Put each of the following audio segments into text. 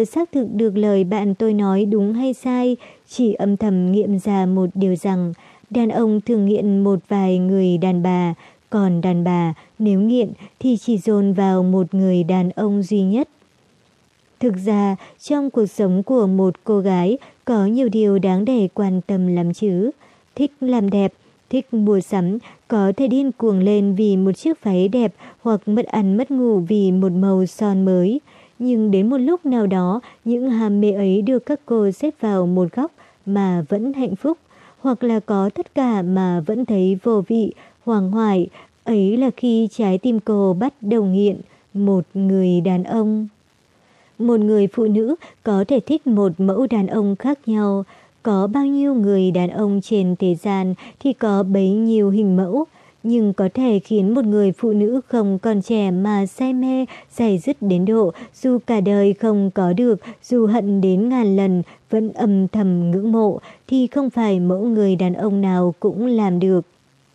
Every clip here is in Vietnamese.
có xác thực được lời bạn tôi nói đúng hay sai, chỉ âm thầm nghiệm ra một điều rằng đàn ông thường nghiện một vài người đàn bà, còn đàn bà nếu nghiện thì chỉ dồn vào một người đàn ông duy nhất. Thực ra, trong cuộc sống của một cô gái có nhiều điều đáng để quan tâm lắm chứ. Thích làm đẹp, thích mua sắm, có thể điên cuồng lên vì một chiếc váy đẹp hoặc mất ăn mất ngủ vì một màu son mới. Nhưng đến một lúc nào đó, những ham mê ấy được các cô xếp vào một góc mà vẫn hạnh phúc, hoặc là có tất cả mà vẫn thấy vô vị, hoang hoài. Ấy là khi trái tim cô bắt đầu nghiện một người đàn ông. Một người phụ nữ có thể thích một mẫu đàn ông khác nhau. Có bao nhiêu người đàn ông trên thế gian thì có bấy nhiêu hình mẫu. Nhưng có thể khiến một người phụ nữ không còn trẻ mà say mê, day dứt đến độ dù cả đời không có được, dù hận đến ngàn lần vẫn âm thầm ngưỡng mộ, thì không phải mẫu người đàn ông nào cũng làm được.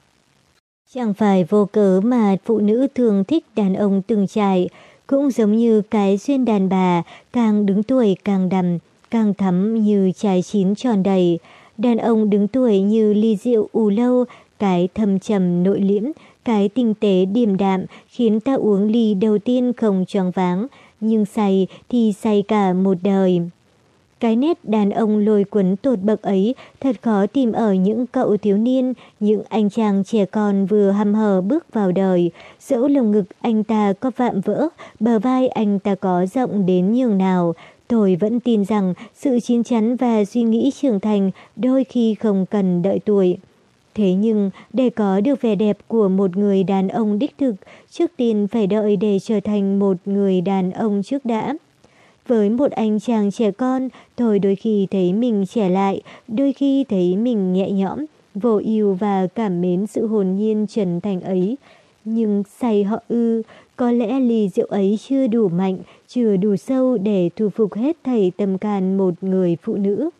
Chẳng phải vô cớ mà phụ nữ thường thích đàn ông từng trải. Cũng giống như cái duyên đàn bà, càng đứng tuổi càng đằm, càng thắm như trái chín tròn đầy. Đàn ông đứng tuổi như ly rượu ủ lâu, cái thâm trầm nội liễm, cái tinh tế điềm đạm khiến ta uống ly đầu tiên không choáng váng, nhưng say thì say cả một đời. Cái nét đàn ông lôi cuốn tột bậc ấy thật khó tìm ở những cậu thiếu niên, những anh chàng trẻ con vừa hăm hở bước vào đời. Dẫu lồng ngực anh ta có vạm vỡ, bờ vai anh ta có rộng đến nhường nào, tôi vẫn tin rằng sự chín chắn và suy nghĩ trưởng thành đôi khi không cần đợi tuổi. Thế nhưng, để có được vẻ đẹp của một người đàn ông đích thực, trước tiên phải đợi để trở thành một người đàn ông trước đã. Với một anh chàng trẻ con, tôi đôi khi thấy mình trẻ lại, đôi khi thấy mình nhẹ nhõm, vô ưu và cảm mến sự hồn nhiên trần thành ấy. Nhưng say họ ư, có lẽ ly rượu ấy chưa đủ mạnh, chưa đủ sâu để thu phục hết thảy tâm can một người phụ nữ.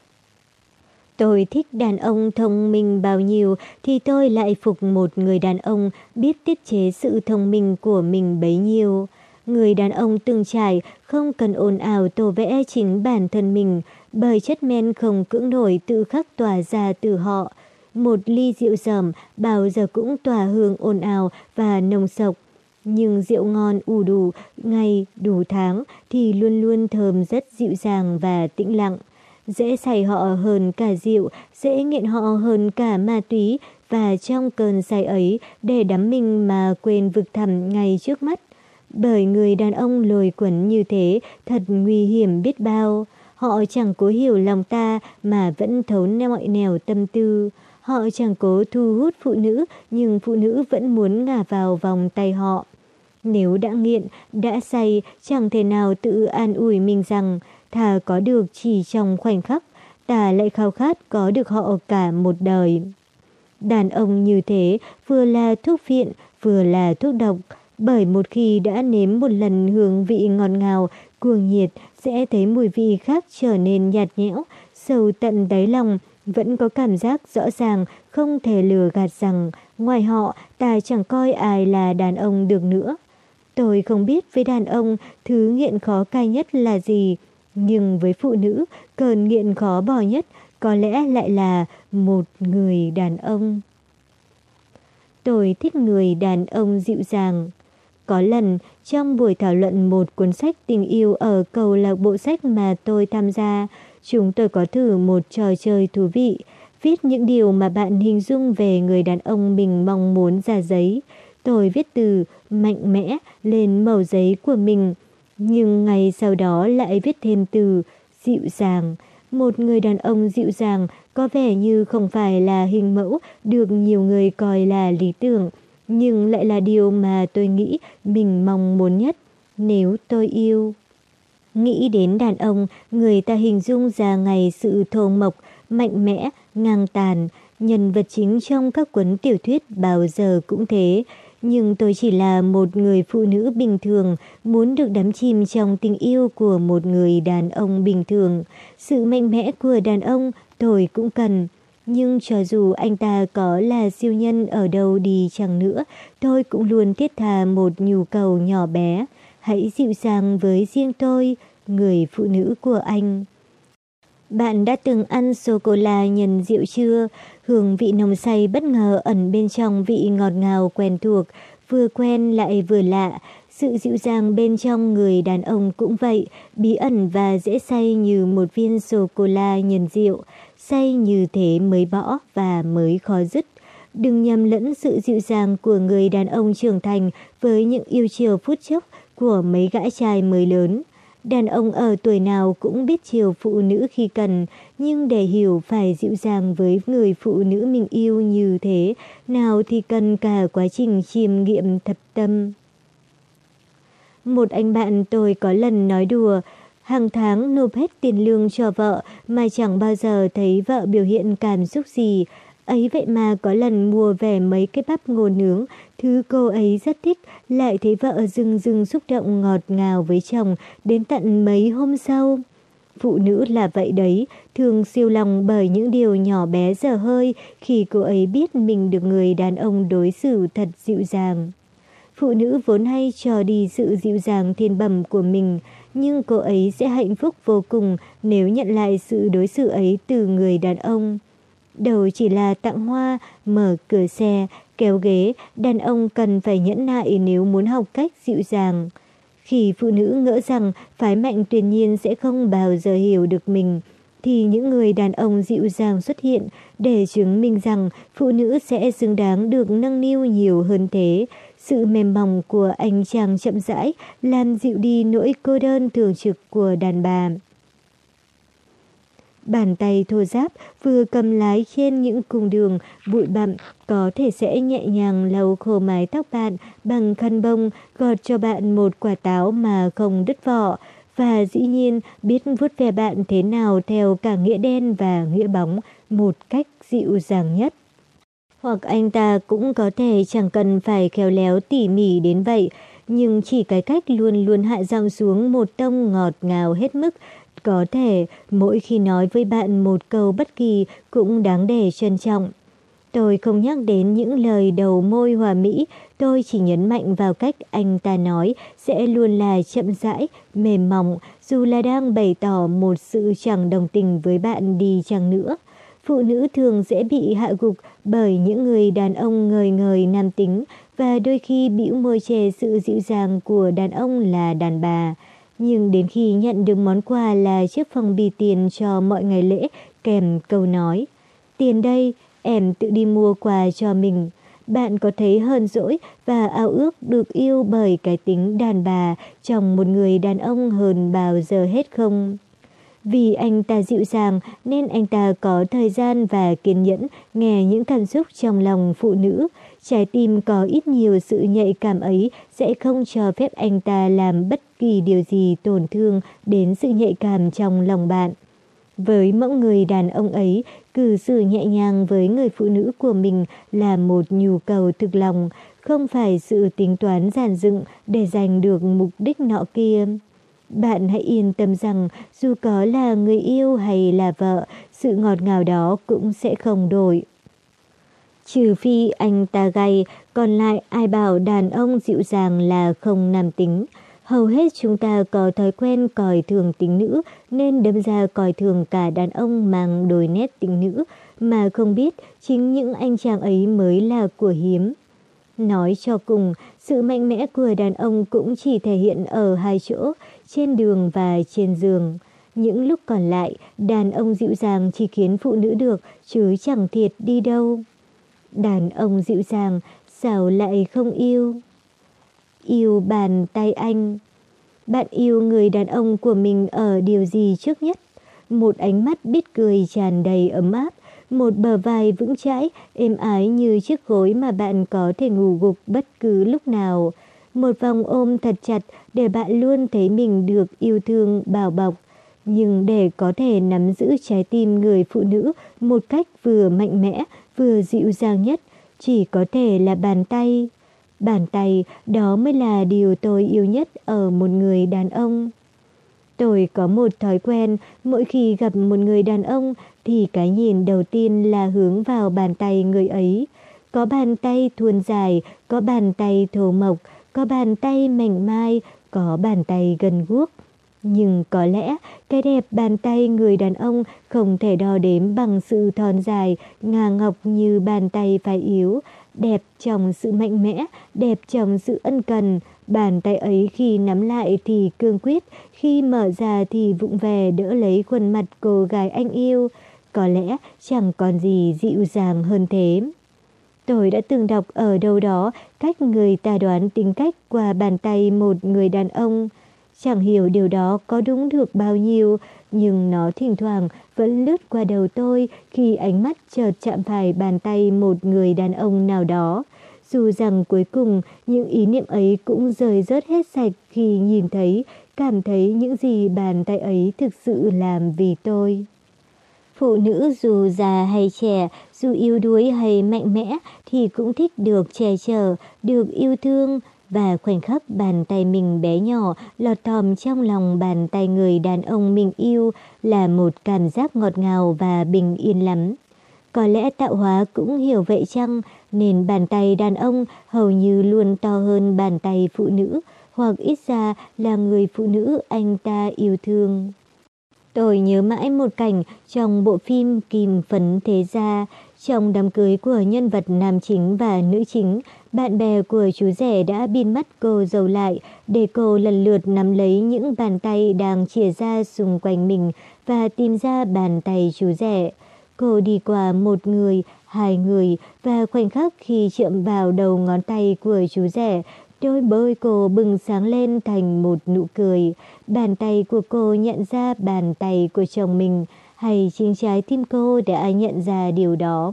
Tôi thích đàn ông thông minh bao nhiêu thì tôi lại phục một người đàn ông biết tiết chế sự thông minh của mình bấy nhiêu. Người đàn ông từng trải không cần ồn ào tô vẽ chính bản thân mình, bởi chất men không cưỡng nổi tự khắc tỏa ra từ họ. Một ly rượu dởm bao giờ cũng tỏa hương ồn ào và nồng sộc. Nhưng rượu ngon đủ ngày, đủ tháng thì luôn luôn thơm rất dịu dàng và tĩnh lặng. Dễ say họ hơn cả rượu, dễ nghiện họ hơn cả ma túy, và trong cơn say ấy để đắm mình mà quên vực thẳm ngay trước mắt. Bởi người đàn ông lôi cuốn như thế thật nguy hiểm biết bao. Họ chẳng cố hiểu lòng ta mà vẫn thấu mọi nẻo tâm tư. Họ chẳng cố thu hút phụ nữ nhưng phụ nữ vẫn muốn ngả vào vòng tay họ. Nếu đã nghiện, đã say, chẳng thể nào tự an ủi mình rằng thà có được chỉ trong khoảnh khắc, ta lại khao khát có được họ cả một đời. Đàn ông như thế vừa là thuốc phiện, vừa là thuốc độc, bởi một khi đã nếm một lần hương vị ngọt ngào, cuồng nhiệt, sẽ thấy mùi vị khác trở nên nhạt nhẽo, sâu tận đáy lòng, vẫn có cảm giác rõ ràng, không thể lừa gạt rằng ngoài họ ta chẳng coi ai là đàn ông được nữa. Tôi không biết với đàn ông thứ nghiện khó cai nhất là gì, nhưng với phụ nữ cơn nghiện khó bỏ nhất có lẽ lại là một người đàn ông. Tôi thích người đàn ông dịu dàng. Có lần trong buổi thảo luận một cuốn sách tình yêu ở câu lạc bộ sách mà tôi tham gia, chúng tôi có thử một trò chơi thú vị, viết những điều mà bạn hình dung về người đàn ông mình mong muốn ra giấy. Tôi viết từ mạnh mẽ lên mẩu giấy của mình, nhưng ngày sau đó lại viết thêm từ dịu dàng. Một người đàn ông dịu dàng có vẻ như không phải là hình mẫu được nhiều người coi là lý tưởng, nhưng lại là điều mà tôi nghĩ mình mong muốn nhất nếu tôi yêu. Nghĩ đến đàn ông, người ta hình dung ra ngày sự thô mộc, mạnh mẽ, ngang tàn. Nhân vật chính trong các cuốn tiểu thuyết bao giờ cũng thế. Nhưng tôi chỉ là một người phụ nữ bình thường, muốn được đắm chìm trong tình yêu của một người đàn ông bình thường. Sự mạnh mẽ của đàn ông tôi cũng cần. Nhưng cho dù anh ta có là siêu nhân ở đâu đi chăng nữa, tôi cũng luôn thiết tha một nhu cầu nhỏ bé. Hãy dịu dàng với riêng tôi, người phụ nữ của anh. Bạn đã từng ăn sô-cô-la nhân rượu chưa? Hương vị nồng say bất ngờ ẩn bên trong vị ngọt ngào quen thuộc, vừa quen lại vừa lạ. Sự dịu dàng bên trong người đàn ông cũng vậy, bí ẩn và dễ say như một viên sô-cô-la nhân rượu. Say như thế mới bỏ và mới khó dứt. Đừng nhầm lẫn sự dịu dàng của người đàn ông trưởng thành với những yêu chiều phút chốc của mấy gã trai mới lớn. Đàn ông ở tuổi nào cũng biết chiều phụ nữ khi cần, nhưng để hiểu phải dịu dàng với người phụ nữ mình yêu như thế nào thì cần cả quá trình chiêm nghiệm thập tâm. Một anh bạn tôi có lần nói đùa, hàng tháng nộp hết tiền lương cho vợ mà chẳng bao giờ thấy vợ biểu hiện cảm xúc gì. Ấy vậy mà có lần mua về mấy cái bắp ngô nướng, thứ cô ấy rất thích, lại thấy vợ rưng rưng xúc động ngọt ngào với chồng đến tận mấy hôm sau. Phụ nữ là vậy đấy, thường siêu lòng bởi những điều nhỏ bé dở hơi khi cô ấy biết mình được người đàn ông đối xử thật dịu dàng. Phụ nữ vốn hay trò đi sự dịu dàng thiên bẩm của mình, nhưng cô ấy sẽ hạnh phúc vô cùng nếu nhận lại sự đối xử ấy từ người đàn ông. Đầu chỉ là tặng hoa, mở cửa xe, kéo ghế, đàn ông cần phải nhẫn nại nếu muốn học cách dịu dàng. Khi phụ nữ ngỡ rằng phái mạnh tuyệt nhiên sẽ không bao giờ hiểu được mình, thì những người đàn ông dịu dàng xuất hiện để chứng minh rằng phụ nữ sẽ xứng đáng được nâng niu nhiều hơn thế. Sự mềm mỏng của anh chàng chậm rãi làm dịu đi nỗi cô đơn thường trực của đàn bà. Bàn tay thô ráp vừa cầm lái trên những cung đường bụi bặm có thể sẽ nhẹ nhàng lau khô mái tóc bạn bằng khăn bông, gọt cho bạn một quả táo mà không đứt vỏ, và dĩ nhiên biết vuốt ve bạn thế nào theo cả nghĩa đen và nghĩa bóng một cách dịu dàng nhất. Hoặc anh ta cũng có thể chẳng cần phải khéo léo tỉ mỉ đến vậy, nhưng chỉ cái cách luôn luôn hạ giọng xuống một tông ngọt ngào hết mức, có thể mỗi khi nói với bạn một câu bất kỳ cũng đáng để trân trọng. Tôi không nhắc đến những lời đầu môi hòa mỹ, tôi chỉ nhấn mạnh vào cách anh ta nói sẽ luôn là chậm rãi, mềm mỏng, dù là đang bày tỏ một sự chẳng đồng tình với bạn đi chăng nữa. Phụ nữ thường dễ bị hạ gục bởi những người đàn ông ngời ngời nam tính và đôi khi bĩu môi chê sự dịu dàng của đàn ông là đàn bà. Nhưng đến khi nhận được món quà là chiếc phong bì tiền cho mọi ngày lễ kèm câu nói "Tiền đây, em tự đi mua quà cho mình", bạn có thấy hờn dỗi và ao ước được yêu bởi cái tính đàn bà trong một người đàn ông hơn bao giờ hết không? Vì anh ta dịu dàng nên anh ta có thời gian và kiên nhẫn nghe những cảm xúc trong lòng phụ nữ. Trái tim có ít nhiều sự nhạy cảm ấy sẽ không cho phép anh ta làm bất kỳ điều gì tổn thương đến sự nhạy cảm trong lòng bạn. Với mẫu người đàn ông ấy, cư xử nhẹ nhàng với người phụ nữ của mình là một nhu cầu thực lòng, không phải sự tính toán dàn dựng để giành được mục đích nọ kia. Bạn hãy yên tâm rằng dù có là người yêu hay là vợ, sự ngọt ngào đó cũng sẽ không đổi. Trừ phi anh ta gay, còn lại ai bảo đàn ông dịu dàng là không nam tính. Hầu hết chúng ta có thói quen coi thường tính nữ nên đâm ra coi thường cả đàn ông mang đôi nét tính nữ mà không biết chính những anh chàng ấy mới là của hiếm. Nói cho cùng, sự mạnh mẽ của đàn ông cũng chỉ thể hiện ở hai chỗ, trên đường và trên giường. Những lúc còn lại, đàn ông dịu dàng chỉ khiến phụ nữ được chứ chẳng thiệt đi đâu. Đàn ông dịu dàng sao lại không yêu? Yêu bàn tay anh. Bạn yêu người đàn ông của mình ở điều gì trước nhất? Một ánh mắt biết cười tràn đầy ấm áp, một bờ vai vững chãi, êm ái như chiếc gối mà bạn có thể ngủ gục bất cứ lúc nào. Một vòng ôm thật chặt để bạn luôn thấy mình được yêu thương, bảo bọc. Nhưng để có thể nắm giữ trái tim người phụ nữ một cách vừa mạnh mẽ, vừa dịu dàng nhất, chỉ có thể là bàn tay. Bàn tay đó mới là điều tôi yêu nhất ở một người đàn ông. Tôi có một thói quen, mỗi khi gặp một người đàn ông thì cái nhìn đầu tiên là hướng vào bàn tay người ấy. Có bàn tay thuôn dài, có bàn tay thô mộc, có bàn tay mảnh mai, có bàn tay gần guốc. Nhưng có lẽ cái đẹp bàn tay người đàn ông không thể đo đếm bằng sự thon dài, ngà ngọc như bàn tay phái yếu. Đẹp trong sự mạnh mẽ, đẹp trong sự ân cần. Bàn tay ấy khi nắm lại thì cương quyết, khi mở ra thì vụng về đỡ lấy khuôn mặt cô gái anh yêu. Có lẽ chẳng còn gì dịu dàng hơn thế. Tôi đã từng đọc ở đâu đó cách người ta đoán tính cách qua bàn tay một người đàn ông. Chẳng hiểu điều đó có đúng được bao nhiêu, nhưng nó thỉnh thoảng vẫn lướt qua đầu tôi khi ánh mắt chợt chạm phải bàn tay một người đàn ông nào đó. Dù rằng cuối cùng những ý niệm ấy cũng rời rớt hết sạch khi nhìn thấy, cảm thấy những gì bàn tay ấy thực sự làm vì tôi. Phụ nữ dù già hay trẻ, dù yếu đuối hay mạnh mẽ thì cũng thích được che chở, được yêu thương. Và khoảnh khắc bàn tay mình bé nhỏ lọt thỏm trong lòng bàn tay người đàn ông mình yêu là một cảm giác ngọt ngào và bình yên lắm. Có lẽ tạo hóa cũng hiểu vậy chăng, nên bàn tay đàn ông hầu như luôn to hơn bàn tay phụ nữ, hoặc ít ra là người phụ nữ anh ta yêu thương. Tôi nhớ mãi một cảnh trong bộ phim Kim Phấn Thế Gia. Trong đám cưới của nhân vật nam chính và nữ chính, bạn bè của chú rể đã bịt mắt cô dâu lại để cô lần lượt nắm lấy những bàn tay đang chìa ra xung quanh mình và tìm ra bàn tay chú rể. Cô đi qua một người, hai người và khoảnh khắc khi chạm vào đầu ngón tay của chú rể, đôi môi cô bừng sáng lên thành một nụ cười. Bàn tay của cô nhận ra bàn tay của chồng mình, hay chính trái tim cô đã nhận ra điều đó.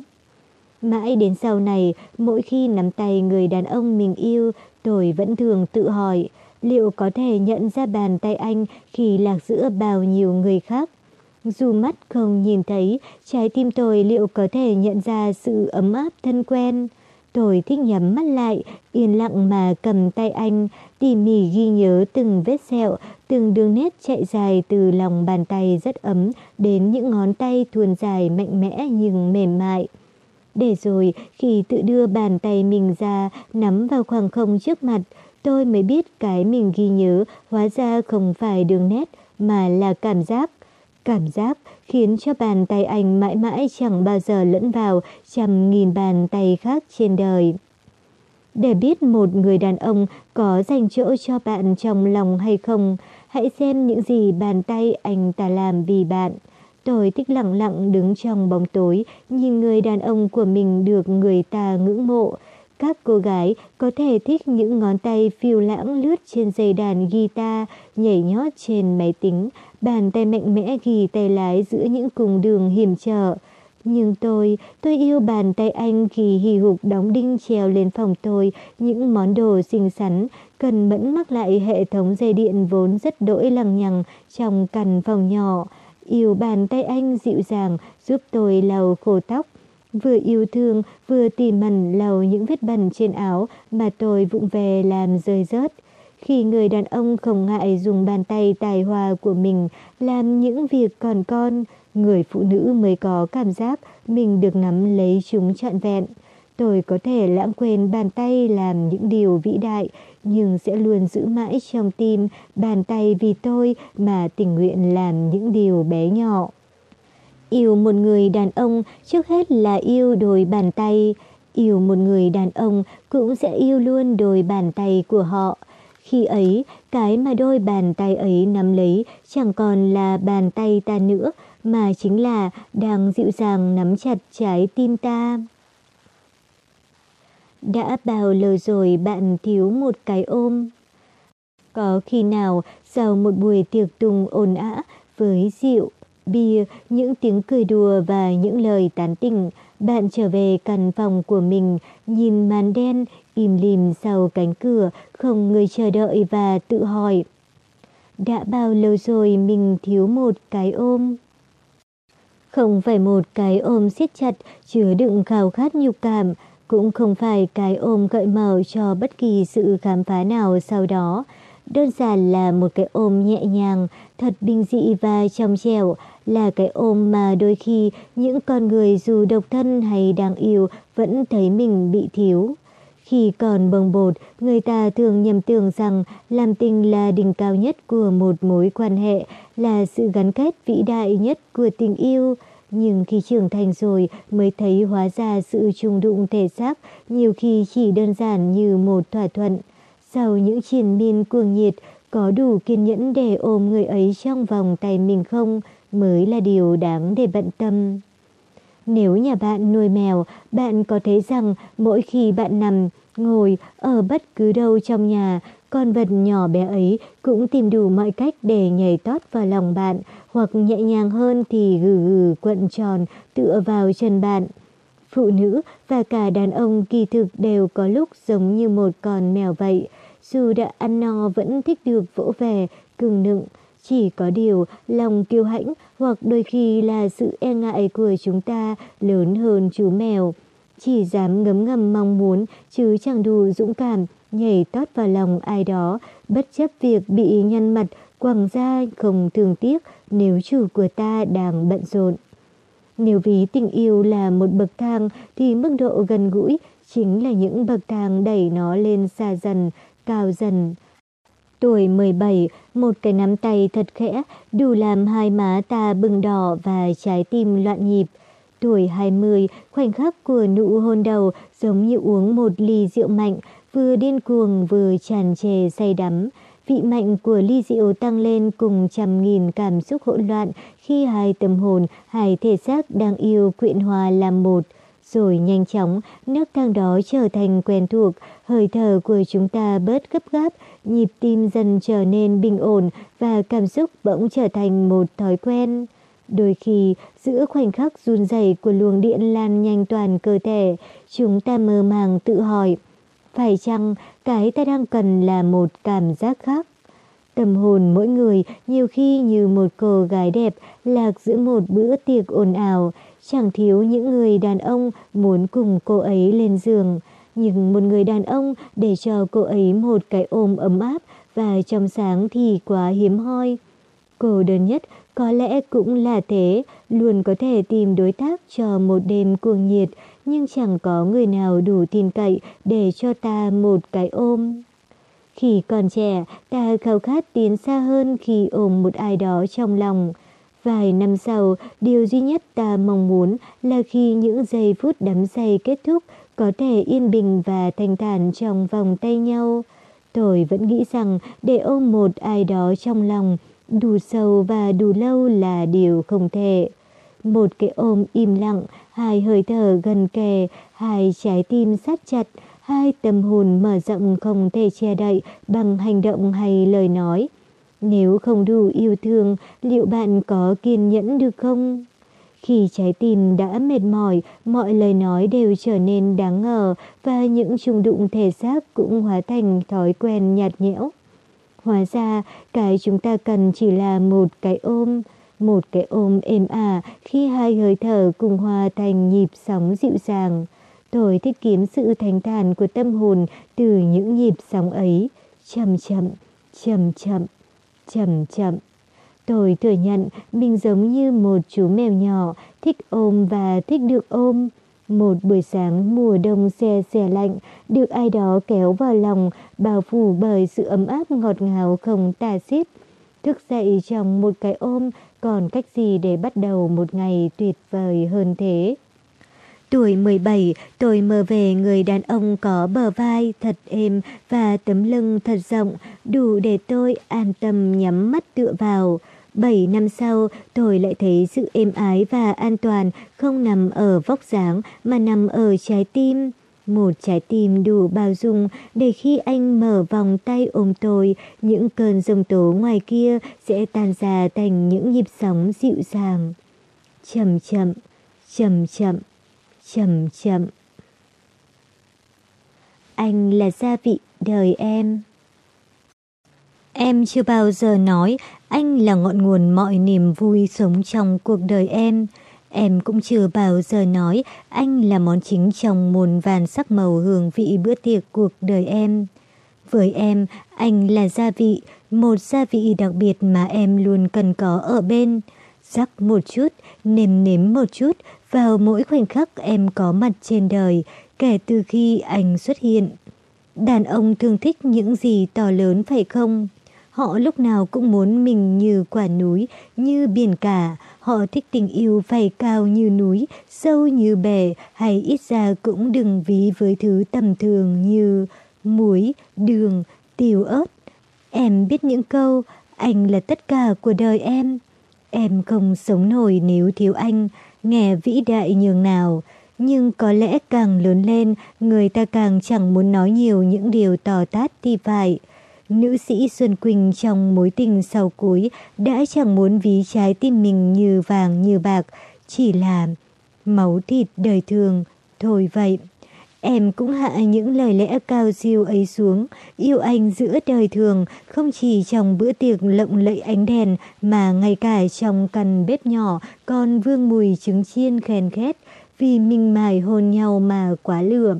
Mãi đến sau này, mỗi khi nắm tay người đàn ông mình yêu, tôi vẫn thường tự hỏi, liệu có thể nhận ra bàn tay anh khi lạc giữa bao nhiêu người khác? Dù mắt không nhìn thấy, trái tim tôi liệu có thể nhận ra sự ấm áp thân quen? Tôi thích nhắm mắt lại, yên lặng mà cầm tay anh, tỉ mỉ ghi nhớ từng vết sẹo, từng đường nét chạy dài từ lòng bàn tay rất ấm đến những ngón tay thuôn dài mạnh mẽ nhưng mềm mại. Để rồi khi tự đưa bàn tay mình ra nắm vào khoảng không trước mặt, tôi mới biết cái mình ghi nhớ hóa ra không phải đường nét mà là cảm giác. Cảm giác khiến cho bàn tay anh mãi mãi chẳng bao giờ lẫn vào trăm nghìn bàn tay khác trên đời. Để biết một người đàn ông có dành chỗ cho bạn trong lòng hay không, hãy xem những gì bàn tay anh ta làm vì bạn. Tôi thích lặng lặng đứng trong bóng tối, nhìn người đàn ông của mình được người ta ngưỡng mộ. Các cô gái có thể thích những ngón tay phiêu lãng lướt trên dây đàn guitar, nhảy nhót trên máy tính, bàn tay mạnh mẽ ghi tay lái giữa những cung đường hiểm trở. Nhưng tôi yêu bàn tay anh khi hì hục đóng đinh treo lên phòng tôi những món đồ xinh xắn, cần mẫn mắc lại hệ thống dây điện vốn rất đỗi lằng nhằng trong căn phòng nhỏ. Yêu bàn tay anh dịu dàng giúp tôi lau khô tóc, vừa yêu thương vừa tỉ mẩn lau những vết bẩn trên áo mà tôi vụng về làm rơi rớt. Khi người đàn ông không ngại dùng bàn tay tài hoa của mình làm những việc còn con, người phụ nữ mới có cảm giác mình được nắm lấy chúng trọn vẹn. Tôi có thể lãng quên bàn tay làm những điều vĩ đại, nhưng sẽ luôn giữ mãi trong tim bàn tay vì tôi mà tình nguyện làm những điều bé nhỏ. Yêu một người đàn ông trước hết là yêu đôi bàn tay. Yêu một người đàn ông cũng sẽ yêu luôn đôi bàn tay của họ. Khi ấy, cái mà đôi bàn tay ấy nắm lấy chẳng còn là bàn tay ta nữa, mà chính là đang dịu dàng nắm chặt trái tim ta. Đã bao lâu rồi bạn thiếu một cái ôm? Có khi nào sau một buổi tiệc tùng ồn ào với rượu, bia, những tiếng cười đùa và những lời tán tỉnh, bạn trở về căn phòng của mình, nhìn màn đen, im lìm sau cánh cửa, không người chờ đợi và tự hỏi, đã bao lâu rồi mình thiếu một cái ôm? Không phải một cái ôm siết chặt, chứa đựng khao khát nhục cảm, cũng không phải cái ôm gợi mở cho bất kỳ sự khám phá nào sau đó. Đơn giản là một cái ôm nhẹ nhàng, thật bình dị và trong trẻo, là cái ôm mà đôi khi những con người dù độc thân hay đang yêu vẫn thấy mình bị thiếu. Khi còn bồng bột, người ta thường nhầm tưởng rằng làm tình là đỉnh cao nhất của một mối quan hệ, là sự gắn kết vĩ đại nhất của tình yêu. Nhưng khi trưởng thành rồi mới thấy hóa ra sự chung đụng thể xác nhiều khi chỉ đơn giản như một thỏa thuận. Sau những triền miên cuồng nhiệt, có đủ kiên nhẫn để ôm người ấy trong vòng tay mình không mới là điều đáng để bận tâm. Nếu nhà bạn nuôi mèo, bạn có thấy rằng mỗi khi bạn nằm, ngồi ở bất cứ đâu trong nhà, con vật nhỏ bé ấy cũng tìm đủ mọi cách để nhảy tót vào lòng bạn, hoặc nhẹ nhàng hơn thì gừ gừ quận tròn tựa vào chân bạn. Phụ nữ và cả đàn ông kỳ thực đều có lúc giống như một con mèo vậy, dù đã ăn no vẫn thích được vỗ về, cưng nựng. Chỉ có điều lòng kiêu hãnh hoặc đôi khi là sự e ngại của chúng ta lớn hơn chú mèo. Chỉ dám ngấm ngầm mong muốn chứ chẳng đủ dũng cảm nhảy tót vào lòng ai đó, bất chấp việc bị nhăn mặt quẳng ra không thương tiếc nếu chủ của ta đang bận rộn. Nếu ví tình yêu là một bậc thang thì mức độ gần gũi chính là những bậc thang đẩy nó lên xa dần, cao dần. Tuổi 17, một cái nắm tay thật khẽ đủ làm hai má ta bừng đỏ và trái tim loạn nhịp. Tuổi 20, khoảnh khắc của nụ hôn đầu giống như uống một ly rượu mạnh, vừa điên cuồng vừa tràn trề say đắm. Vị mạnh của ly rượu tăng lên cùng trăm nghìn cảm xúc hỗn loạn khi hai tâm hồn, hai thể xác đang yêu quyện hòa làm một. Rồi nhanh chóng, nấc thang đó trở thành quen thuộc, hơi thở của chúng ta bớt gấp gáp, nhịp tim dần trở nên bình ổn và cảm xúc bỗng trở thành một thói quen. Đôi khi, giữa khoảnh khắc run rẩy của luồng điện lan nhanh toàn cơ thể, chúng ta mơ màng tự hỏi, phải chăng cái ta đang cần là một cảm giác khác? Tâm hồn mỗi người nhiều khi như một cô gái đẹp lạc giữa một bữa tiệc ồn ào, chẳng thiếu những người đàn ông muốn cùng cô ấy lên giường, nhưng một người đàn ông để cho cô ấy một cái ôm ấm áp và trong sáng thì quá hiếm hoi. Cô đơn nhất có lẽ cũng là thế, luôn có thể tìm đối tác cho một đêm cuồng nhiệt, nhưng chẳng có người nào đủ tin cậy để cho ta một cái ôm. Khi còn trẻ, ta khao khát tiến xa hơn khi ôm một ai đó trong lòng. Vài năm sau, điều duy nhất ta mong muốn là khi những giây phút đắm say kết thúc, có thể yên bình và thanh thản trong vòng tay nhau. Tôi vẫn nghĩ rằng để ôm một ai đó trong lòng, đủ sâu và đủ lâu là điều không thể. Một cái ôm im lặng, hai hơi thở gần kề, hai trái tim sát chặt, hai tâm hồn mở rộng không thể che đậy bằng hành động hay lời nói. Nếu không đủ yêu thương, liệu bạn có kiên nhẫn được không? Khi trái tim đã mệt mỏi, mọi lời nói đều trở nên đáng ngờ và những chung đụng thể xác cũng hóa thành thói quen nhạt nhẽo. Hóa ra, cái chúng ta cần chỉ là một cái ôm êm ả khi hai hơi thở cùng hòa thành nhịp sóng dịu dàng. Tôi thích kiếm sự thanh thản của tâm hồn từ những nhịp sóng ấy, chậm chậm, chậm chậm, chậm chậm. Tôi thừa nhận mình giống như một chú mèo nhỏ, thích ôm và thích được ôm. Một buổi sáng mùa đông se se lạnh, được ai đó kéo vào lòng, bao phủ bởi sự ấm áp ngọt ngào không tả xiết. Thức dậy trong một cái ôm, còn cách gì để bắt đầu một ngày tuyệt vời hơn thế? Tuổi 17, tôi mơ về người đàn ông có bờ vai thật êm và tấm lưng thật rộng, đủ để tôi an tâm nhắm mắt tựa vào. 7 năm sau, tôi lại thấy sự êm ái và an toàn không nằm ở vóc dáng mà nằm ở trái tim. Một trái tim đủ bao dung để khi anh mở vòng tay ôm tôi, những cơn giông tố ngoài kia sẽ tan ra thành những nhịp sóng dịu dàng. Chậm chậm, chậm chậm, chậm chậm. Anh là gia vị đời em. Em chưa bao giờ nói anh là ngọn nguồn mọi niềm vui sống trong cuộc đời em. Em cũng chưa bao giờ nói anh là món chính trong muôn vàn sắc màu hương vị bữa tiệc cuộc đời em. Với em, anh là gia vị, một gia vị đặc biệt mà em luôn cần có ở bên. Rắc một chút, nêm nếm một chút vào mỗi khoảnh khắc em có mặt trên đời, kể từ khi anh xuất hiện. Đàn ông thường thích những gì to lớn phải không? Họ lúc nào cũng muốn mình như quả núi, như biển cả. Họ thích tình yêu phải cao như núi, sâu như bể, hay ít ra cũng đừng ví với thứ tầm thường như muối, đường, tiêu ớt. Em biết những câu, anh là tất cả của đời em không sống nổi nếu thiếu anh, nghe vĩ đại nhường nào. Nhưng có lẽ càng lớn lên, người ta càng chẳng muốn nói nhiều những điều to tát thì phải. Nữ sĩ Xuân Quỳnh trong Mối tình sau cuối đã chẳng muốn ví trái tim mình như vàng như bạc, chỉ là máu thịt đời thường, thôi vậy. Em cũng hạ những lời lẽ cao siêu ấy xuống, yêu anh giữa đời thường, không chỉ trong bữa tiệc lộng lẫy ánh đèn, mà ngay cả trong căn bếp nhỏ còn vương mùi trứng chiên khen khét, vì mình mải hôn nhau mà quá lửa.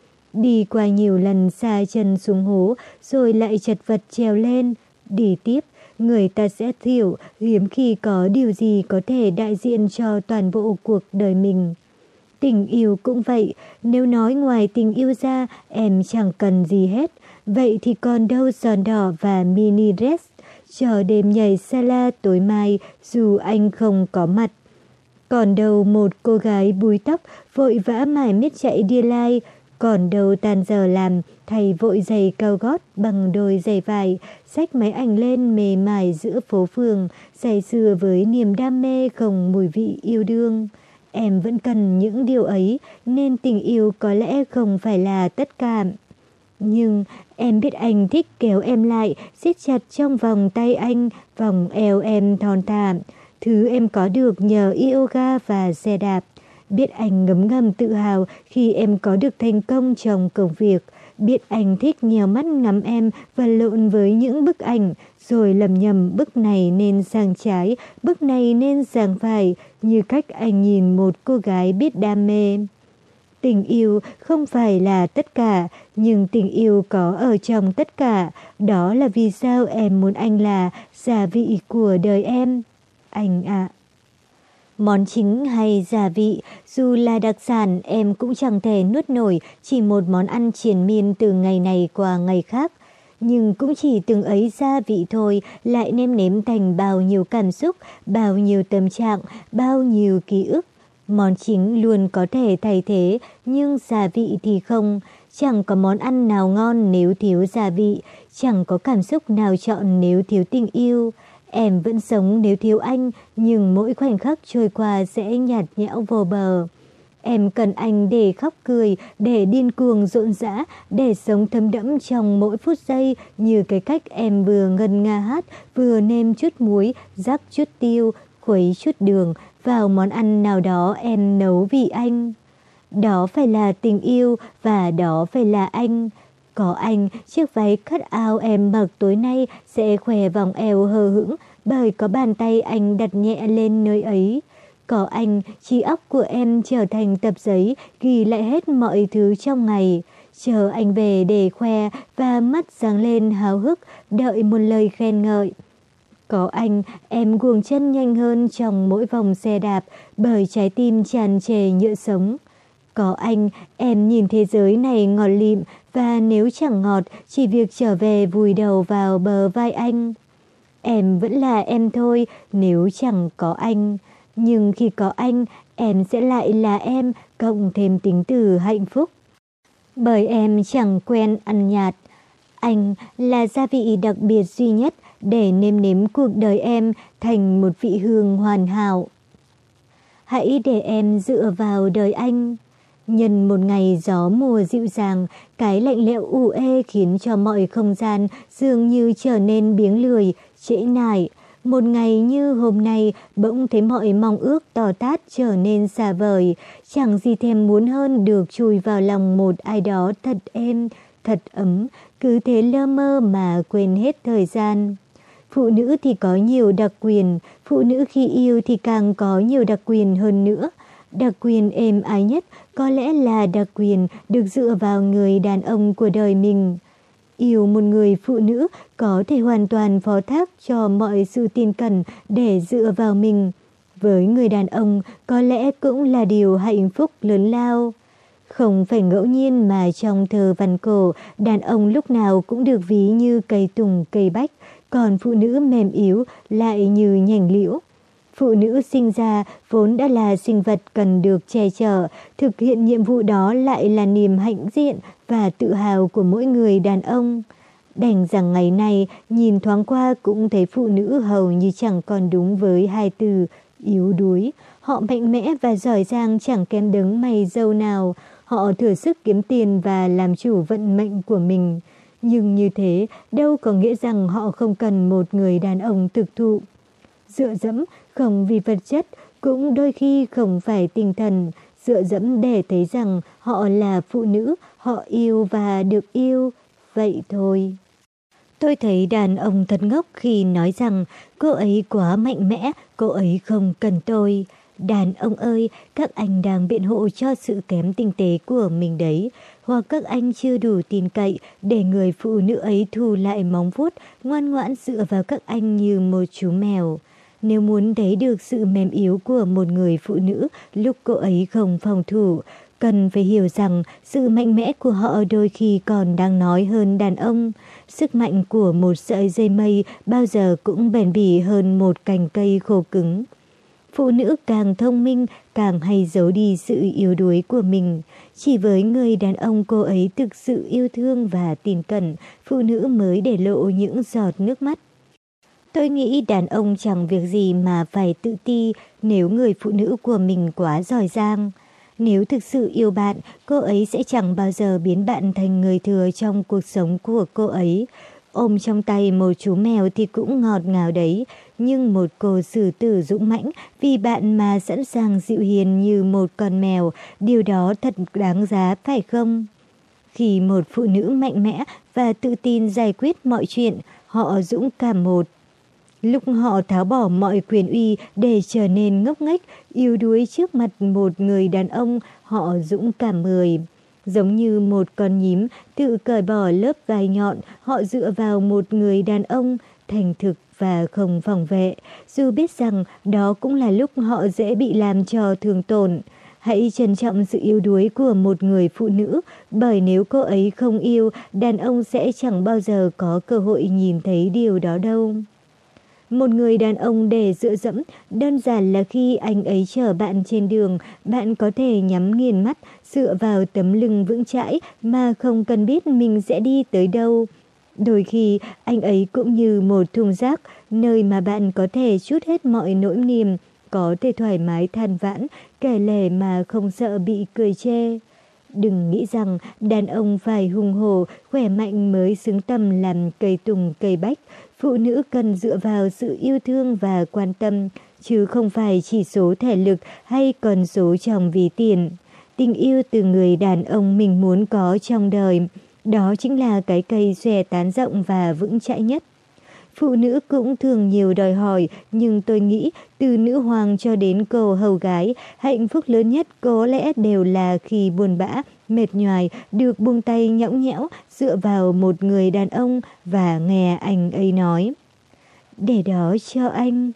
Đi qua nhiều lần xa chân xuống hố, rồi lại chật vật trèo lên. Đi tiếp, người ta sẽ hiểu hiếm khi có điều gì có thể đại diện cho toàn bộ cuộc đời mình. Tình yêu cũng vậy, nếu nói ngoài tình yêu ra em chẳng cần gì hết, vậy thì còn đâu giòn đỏ và mini dress, cho đêm nhảy sala tối mai dù anh không có mặt. Còn đâu một cô gái búi tóc vội vã mải miết chạy đi lai, còn đâu tan giờ làm thầy vội giày cao gót bằng đôi giày vải, xách máy ảnh lên mề mải giữa phố phường, say sưa với niềm đam mê không mùi vị yêu đương. Em vẫn cần những điều ấy, nên tình yêu có lẽ không phải là tất cả. Nhưng em biết anh thích kéo em lại, siết chặt trong vòng tay anh, vòng eo em thon thả. Thứ em có được nhờ yoga và xe đạp. Biết anh ngấm ngầm tự hào khi em có được thành công trong công việc. Biết anh thích nhèo mắt ngắm em và lộn với những bức ảnh, rồi lầm nhầm bức này nên sang trái, bức này nên sang phải, như cách anh nhìn một cô gái biết đam mê. Tình yêu không phải là tất cả, nhưng tình yêu có ở trong tất cả. Đó là vì sao em muốn anh là gia vị của đời em. Anh ạ. Món chính hay gia vị, dù là đặc sản em cũng chẳng thể nuốt nổi chỉ một món ăn triền miên từ ngày này qua ngày khác. Nhưng cũng chỉ từng ấy gia vị thôi lại nêm nếm thành bao nhiêu cảm xúc, bao nhiêu tâm trạng, bao nhiêu ký ức. Món chính luôn có thể thay thế, nhưng gia vị thì không. Chẳng có món ăn nào ngon nếu thiếu gia vị, chẳng có cảm xúc nào trọn nếu thiếu tình yêu. Em vẫn sống nếu thiếu anh, nhưng mỗi khoảnh khắc trôi qua sẽ nhạt nhẽo vô bờ. Em cần anh để khóc cười, để điên cuồng rộn rã, để sống thấm đẫm trong mỗi phút giây, như cái cách em vừa ngân nga hát, vừa nêm chút muối, rắc chút tiêu, khuấy chút đường vào món ăn nào đó em nấu vì anh. Đó phải là tình yêu và đó phải là anh. Có anh, chiếc váy cut out em mặc tối nay sẽ khoe vòng eo hờ hững bởi có bàn tay anh đặt nhẹ lên nơi ấy. Có anh, trí óc của em trở thành tập giấy ghi lại hết mọi thứ trong ngày. Chờ anh về để khoe và mắt sáng lên háo hức đợi một lời khen ngợi. Có anh, em guồng chân nhanh hơn trong mỗi vòng xe đạp bởi trái tim tràn trề nhựa sống. Có anh, em nhìn thế giới này ngọt lịm và nếu chẳng ngọt, chỉ việc trở về vùi đầu vào bờ vai anh. Em vẫn là em thôi nếu chẳng có anh. Nhưng khi có anh, em sẽ lại là em cộng thêm tính từ hạnh phúc. Bởi em chẳng quen ăn nhạt. Anh là gia vị đặc biệt duy nhất để nêm nếm cuộc đời em thành một vị hương hoàn hảo. Hãy để em dựa vào đời anh. Nhân một ngày gió mùa dịu dàng, cái lạnh lẽo u ê khiến cho mọi không gian dường như trở nên biếng lười, trễ nải. Một ngày như hôm nay bỗng thấy mọi mong ước to tát trở nên xa vời. Chẳng gì thèm muốn hơn được chui vào lòng một ai đó thật êm, thật ấm, cứ thế lơ mơ mà quên hết thời gian. Phụ nữ thì có nhiều đặc quyền, phụ nữ khi yêu thì càng có nhiều đặc quyền hơn nữa. Đặc quyền êm ái nhất có lẽ là đặc quyền được dựa vào người đàn ông của đời mình. Yêu một người phụ nữ có thể hoàn toàn phó thác cho mọi sự tin cẩn để dựa vào mình. Với người đàn ông có lẽ cũng là điều hạnh phúc lớn lao. Không phải ngẫu nhiên mà trong thơ văn cổ, đàn ông lúc nào cũng được ví như cây tùng cây bách, còn phụ nữ mềm yếu lại như nhành liễu. Phụ nữ sinh ra vốn đã là sinh vật cần được che chở, thực hiện nhiệm vụ đó lại là niềm hãnh diện và tự hào của mỗi người đàn ông. Đành rằng ngày nay nhìn thoáng qua cũng thấy phụ nữ hầu như chẳng còn đúng với hai từ yếu đuối. Họ mạnh mẽ và giỏi giang chẳng kém đấng mày râu nào. Họ thừa sức kiếm tiền và làm chủ vận mệnh của mình. Nhưng như thế đâu có nghĩa rằng họ không cần một người đàn ông thực thụ. Dựa dẫm không vì vật chất, cũng đôi khi không phải tinh thần. Dựa dẫm để thấy rằng họ là phụ nữ, họ yêu và được yêu. Vậy thôi. Tôi thấy đàn ông thật ngốc khi nói rằng cô ấy quá mạnh mẽ, cô ấy không cần tôi. Đàn ông ơi, các anh đang biện hộ cho sự kém tinh tế của mình đấy. Hoặc các anh chưa đủ tin cậy để người phụ nữ ấy thu lại móng vuốt, ngoan ngoãn dựa vào các anh như một chú mèo. Nếu muốn thấy được sự mềm yếu của một người phụ nữ lúc cô ấy không phòng thủ, cần phải hiểu rằng sự mạnh mẽ của họ đôi khi còn đang nói hơn đàn ông. Sức mạnh của một sợi dây mây bao giờ cũng bền bỉ hơn một cành cây khô cứng. Phụ nữ càng thông minh càng hay giấu đi sự yếu đuối của mình. Chỉ với người đàn ông cô ấy thực sự yêu thương và tin cẩn, phụ nữ mới để lộ những giọt nước mắt. Tôi nghĩ đàn ông chẳng việc gì mà phải tự ti nếu người phụ nữ của mình quá giỏi giang. Nếu thực sự yêu bạn, cô ấy sẽ chẳng bao giờ biến bạn thành người thừa trong cuộc sống của cô ấy. Ôm trong tay một chú mèo thì cũng ngọt ngào đấy, nhưng một cô xử tử dũng mãnh vì bạn mà sẵn sàng dịu hiền như một con mèo, điều đó thật đáng giá phải không? Khi một phụ nữ mạnh mẽ và tự tin giải quyết mọi chuyện, họ dũng cảm một. Lúc họ tháo bỏ mọi quyền uy để trở nên ngốc nghếch, yếu đuối trước mặt một người đàn ông, họ dũng cảm 10. Giống như một con nhím tự cởi bỏ lớp gai nhọn, họ dựa vào một người đàn ông, thành thực và không phòng vệ, dù biết rằng đó cũng là lúc họ dễ bị làm cho thương tổn. Hãy trân trọng sự yếu đuối của một người phụ nữ, bởi nếu cô ấy không yêu, đàn ông sẽ chẳng bao giờ có cơ hội nhìn thấy điều đó đâu. Một người đàn ông để dựa dẫm, đơn giản là khi anh ấy chở bạn trên đường, bạn có thể nhắm nghiền mắt, dựa vào tấm lưng vững chãi mà không cần biết mình sẽ đi tới đâu. Đôi khi, anh ấy cũng như một thùng rác, nơi mà bạn có thể trút hết mọi nỗi niềm, có thể thoải mái than vãn, kể lể mà không sợ bị cười chê. Đừng nghĩ rằng đàn ông phải hùng hổ, khỏe mạnh mới xứng tầm làm cây tùng cây bách. Phụ nữ cần dựa vào sự yêu thương và quan tâm, chứ không phải chỉ số thể lực hay con số trong ví tiền. Tình yêu từ người đàn ông mình muốn có trong đời, đó chính là cái cây xòe tán rộng và vững chãi nhất. Phụ nữ cũng thường nhiều đòi hỏi, nhưng tôi nghĩ từ nữ hoàng cho đến cô hầu gái, hạnh phúc lớn nhất có lẽ đều là khi buồn bã, mệt nhoài, được buông tay nhõng nhẽo, dựa vào một người đàn ông và nghe anh ấy nói. Để đó cho anh.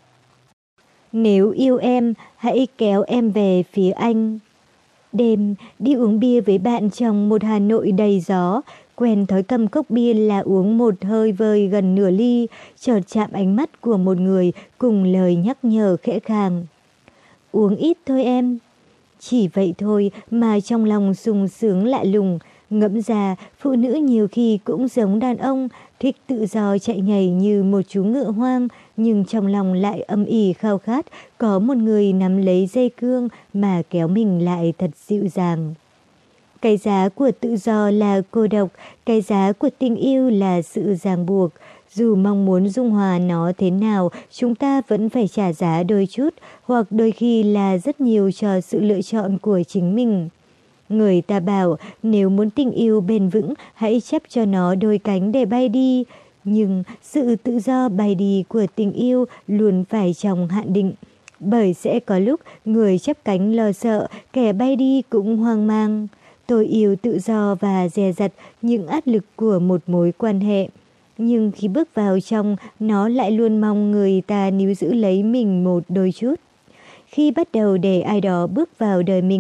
Nếu yêu em, hãy kéo em về phía anh. Đêm, đi uống bia với bạn trong một Hà Nội đầy gió, quen thói cầm cốc bia là uống một hơi vơi gần nửa ly, chợt chạm ánh mắt của một người cùng lời nhắc nhở khẽ khàng. Uống ít thôi em. Chỉ vậy thôi mà trong lòng sung sướng lạ lùng. Ngẫm ra, phụ nữ nhiều khi cũng giống đàn ông, thích tự do chạy nhảy như một chú ngựa hoang, nhưng trong lòng lại âm ỉ khao khát, có một người nắm lấy dây cương mà kéo mình lại thật dịu dàng. Cái giá của tự do là cô độc, cái giá của tình yêu là sự ràng buộc. Dù mong muốn dung hòa nó thế nào, chúng ta vẫn phải trả giá đôi chút, hoặc đôi khi là rất nhiều cho sự lựa chọn của chính mình. Người ta bảo nếu muốn tình yêu bền vững, hãy chấp cho nó đôi cánh để bay đi. Nhưng sự tự do bay đi của tình yêu luôn phải trong hạn định. Bởi sẽ có lúc người chấp cánh lo sợ, kẻ bay đi cũng hoang mang. Tôi yêu tự do và dè dặt những áp lực của một mối quan hệ. Nhưng khi bước vào trong, nó lại luôn mong người ta níu giữ lấy mình một đôi chút. Khi bắt đầu để ai đó bước vào đời mình,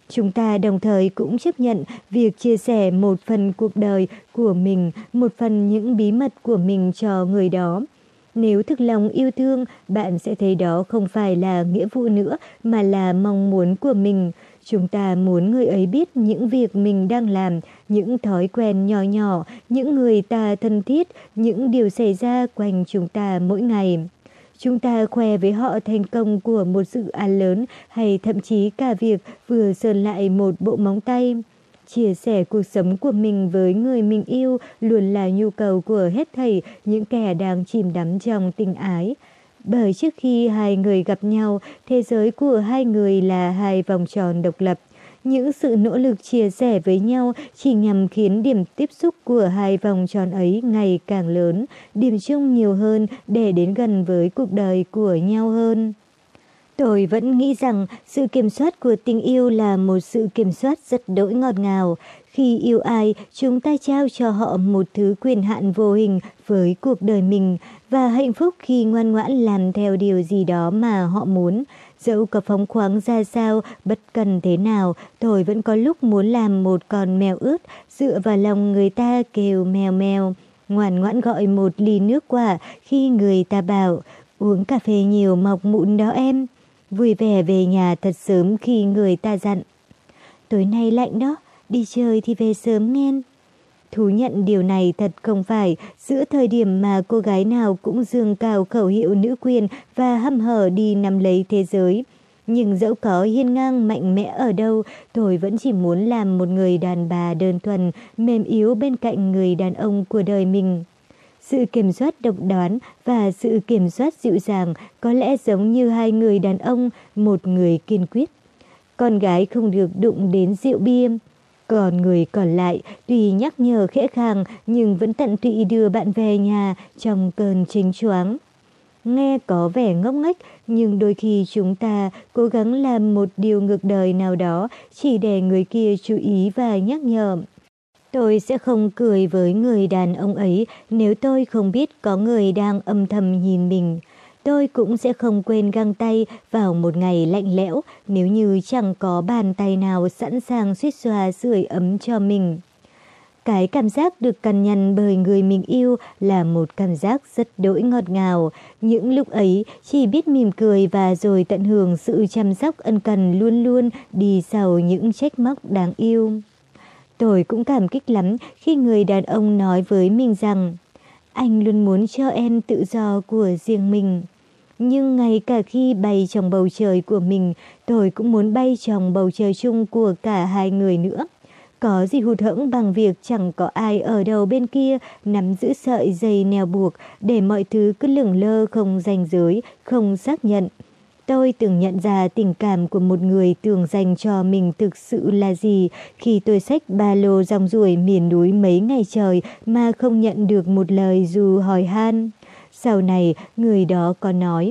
Chúng ta đồng thời cũng chấp nhận việc chia sẻ một phần cuộc đời của mình, một phần những bí mật của mình cho người đó. Nếu thực lòng yêu thương, bạn sẽ thấy đó không phải là nghĩa vụ nữa mà là mong muốn của mình. Chúng ta muốn người ấy biết những việc mình đang làm, những thói quen nhỏ nhỏ, những người ta thân thiết, những điều xảy ra quanh chúng ta mỗi ngày. Chúng ta khoe với họ thành công của một dự án lớn hay thậm chí cả việc vừa sơn lại một bộ móng tay. Chia sẻ cuộc sống của mình với người mình yêu luôn là nhu cầu của hết thảy những kẻ đang chìm đắm trong tình ái. Bởi trước khi hai người gặp nhau, thế giới của hai người là hai vòng tròn độc lập. Những sự nỗ lực chia sẻ với nhau chỉ nhằm khiến điểm tiếp xúc của hai vòng tròn ấy ngày càng lớn, điểm chung nhiều hơn để đến gần với cuộc đời của nhau hơn. Tôi vẫn nghĩ rằng sự kiểm soát của tình yêu là một sự kiểm soát rất đỗi ngọt ngào. Khi yêu ai, chúng ta trao cho họ một thứ quyền hạn vô hình với cuộc đời mình và hạnh phúc khi ngoan ngoãn làm theo điều gì đó mà họ muốn. Dẫu có phóng khoáng ra sao, bất cần thế nào, tôi vẫn có lúc muốn làm một con mèo ướt, dựa vào lòng người ta kêu mèo mèo, ngoan ngoãn gọi một ly nước quả khi người ta bảo uống cà phê nhiều mọc mụn đó em. Vui vẻ về nhà thật sớm khi người ta dặn tối nay lạnh đó, đi chơi thì về sớm nghe. Thú nhận điều này thật không phải giữa thời điểm mà cô gái nào cũng dương cao khẩu hiệu nữ quyền và hăm hở đi nắm lấy thế giới. Nhưng dẫu có hiên ngang mạnh mẽ ở đâu, tôi vẫn chỉ muốn làm một người đàn bà đơn thuần, mềm yếu bên cạnh người đàn ông của đời mình. Sự kiểm soát độc đoán và sự kiểm soát dịu dàng có lẽ giống như hai người đàn ông, một người kiên quyết. Con gái không được đụng đến rượu bia. Còn người còn lại tuy nhắc nhở khẽ khàng nhưng vẫn tận tụy đưa bạn về nhà trong cơn chênh choáng. Nghe có vẻ ngốc nghếch nhưng đôi khi chúng ta cố gắng làm một điều ngược đời nào đó chỉ để người kia chú ý và nhắc nhở. Tôi sẽ không cười với người đàn ông ấy nếu tôi không biết có người đang âm thầm nhìn mình. Tôi cũng sẽ không quên găng tay vào một ngày lạnh lẽo nếu như chẳng có bàn tay nào sẵn sàng suýt xoa sưởi ấm cho mình. Cái cảm giác được cằn nhằn bởi người mình yêu là một cảm giác rất đỗi ngọt ngào. Những lúc ấy chỉ biết mỉm cười và rồi tận hưởng sự chăm sóc ân cần luôn luôn đi sau những trách móc đáng yêu. Tôi cũng cảm kích lắm khi người đàn ông nói với mình rằng anh luôn muốn cho em tự do của riêng mình. Nhưng ngay cả khi bay trong bầu trời của mình, tôi cũng muốn bay trong bầu trời chung của cả hai người nữa. Có gì hụt hẫng bằng việc chẳng có ai ở đầu bên kia nắm giữ sợi dây neo buộc để mọi thứ cứ lững lơ không ranh giới, không xác nhận. Tôi từng nhận ra tình cảm của một người tưởng dành cho mình thực sự là gì khi tôi xách ba lô rong ruổi miền núi mấy ngày trời mà không nhận được một lời dù hỏi han. Sau này, người đó có nói,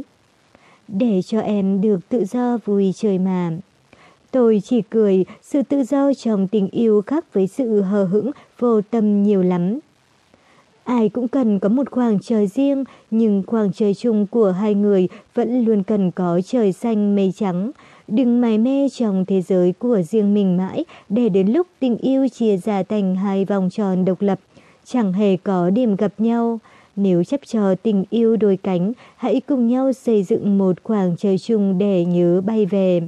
để cho em được tự do vui chơi mà. Tôi chỉ cười, sự tự do trong tình yêu khác với sự hờ hững, vô tâm nhiều lắm. Ai cũng cần có một khoảng trời riêng, nhưng khoảng trời chung của hai người vẫn luôn cần có trời xanh mây trắng. Đừng mải mê trong thế giới của riêng mình mãi, để đến lúc tình yêu chia ra thành hai vòng tròn độc lập, chẳng hề có điểm gặp nhau. Nếu chấp cho tình yêu đôi cánh, hãy cùng nhau xây dựng một khoảng trời chung để nhớ bay về.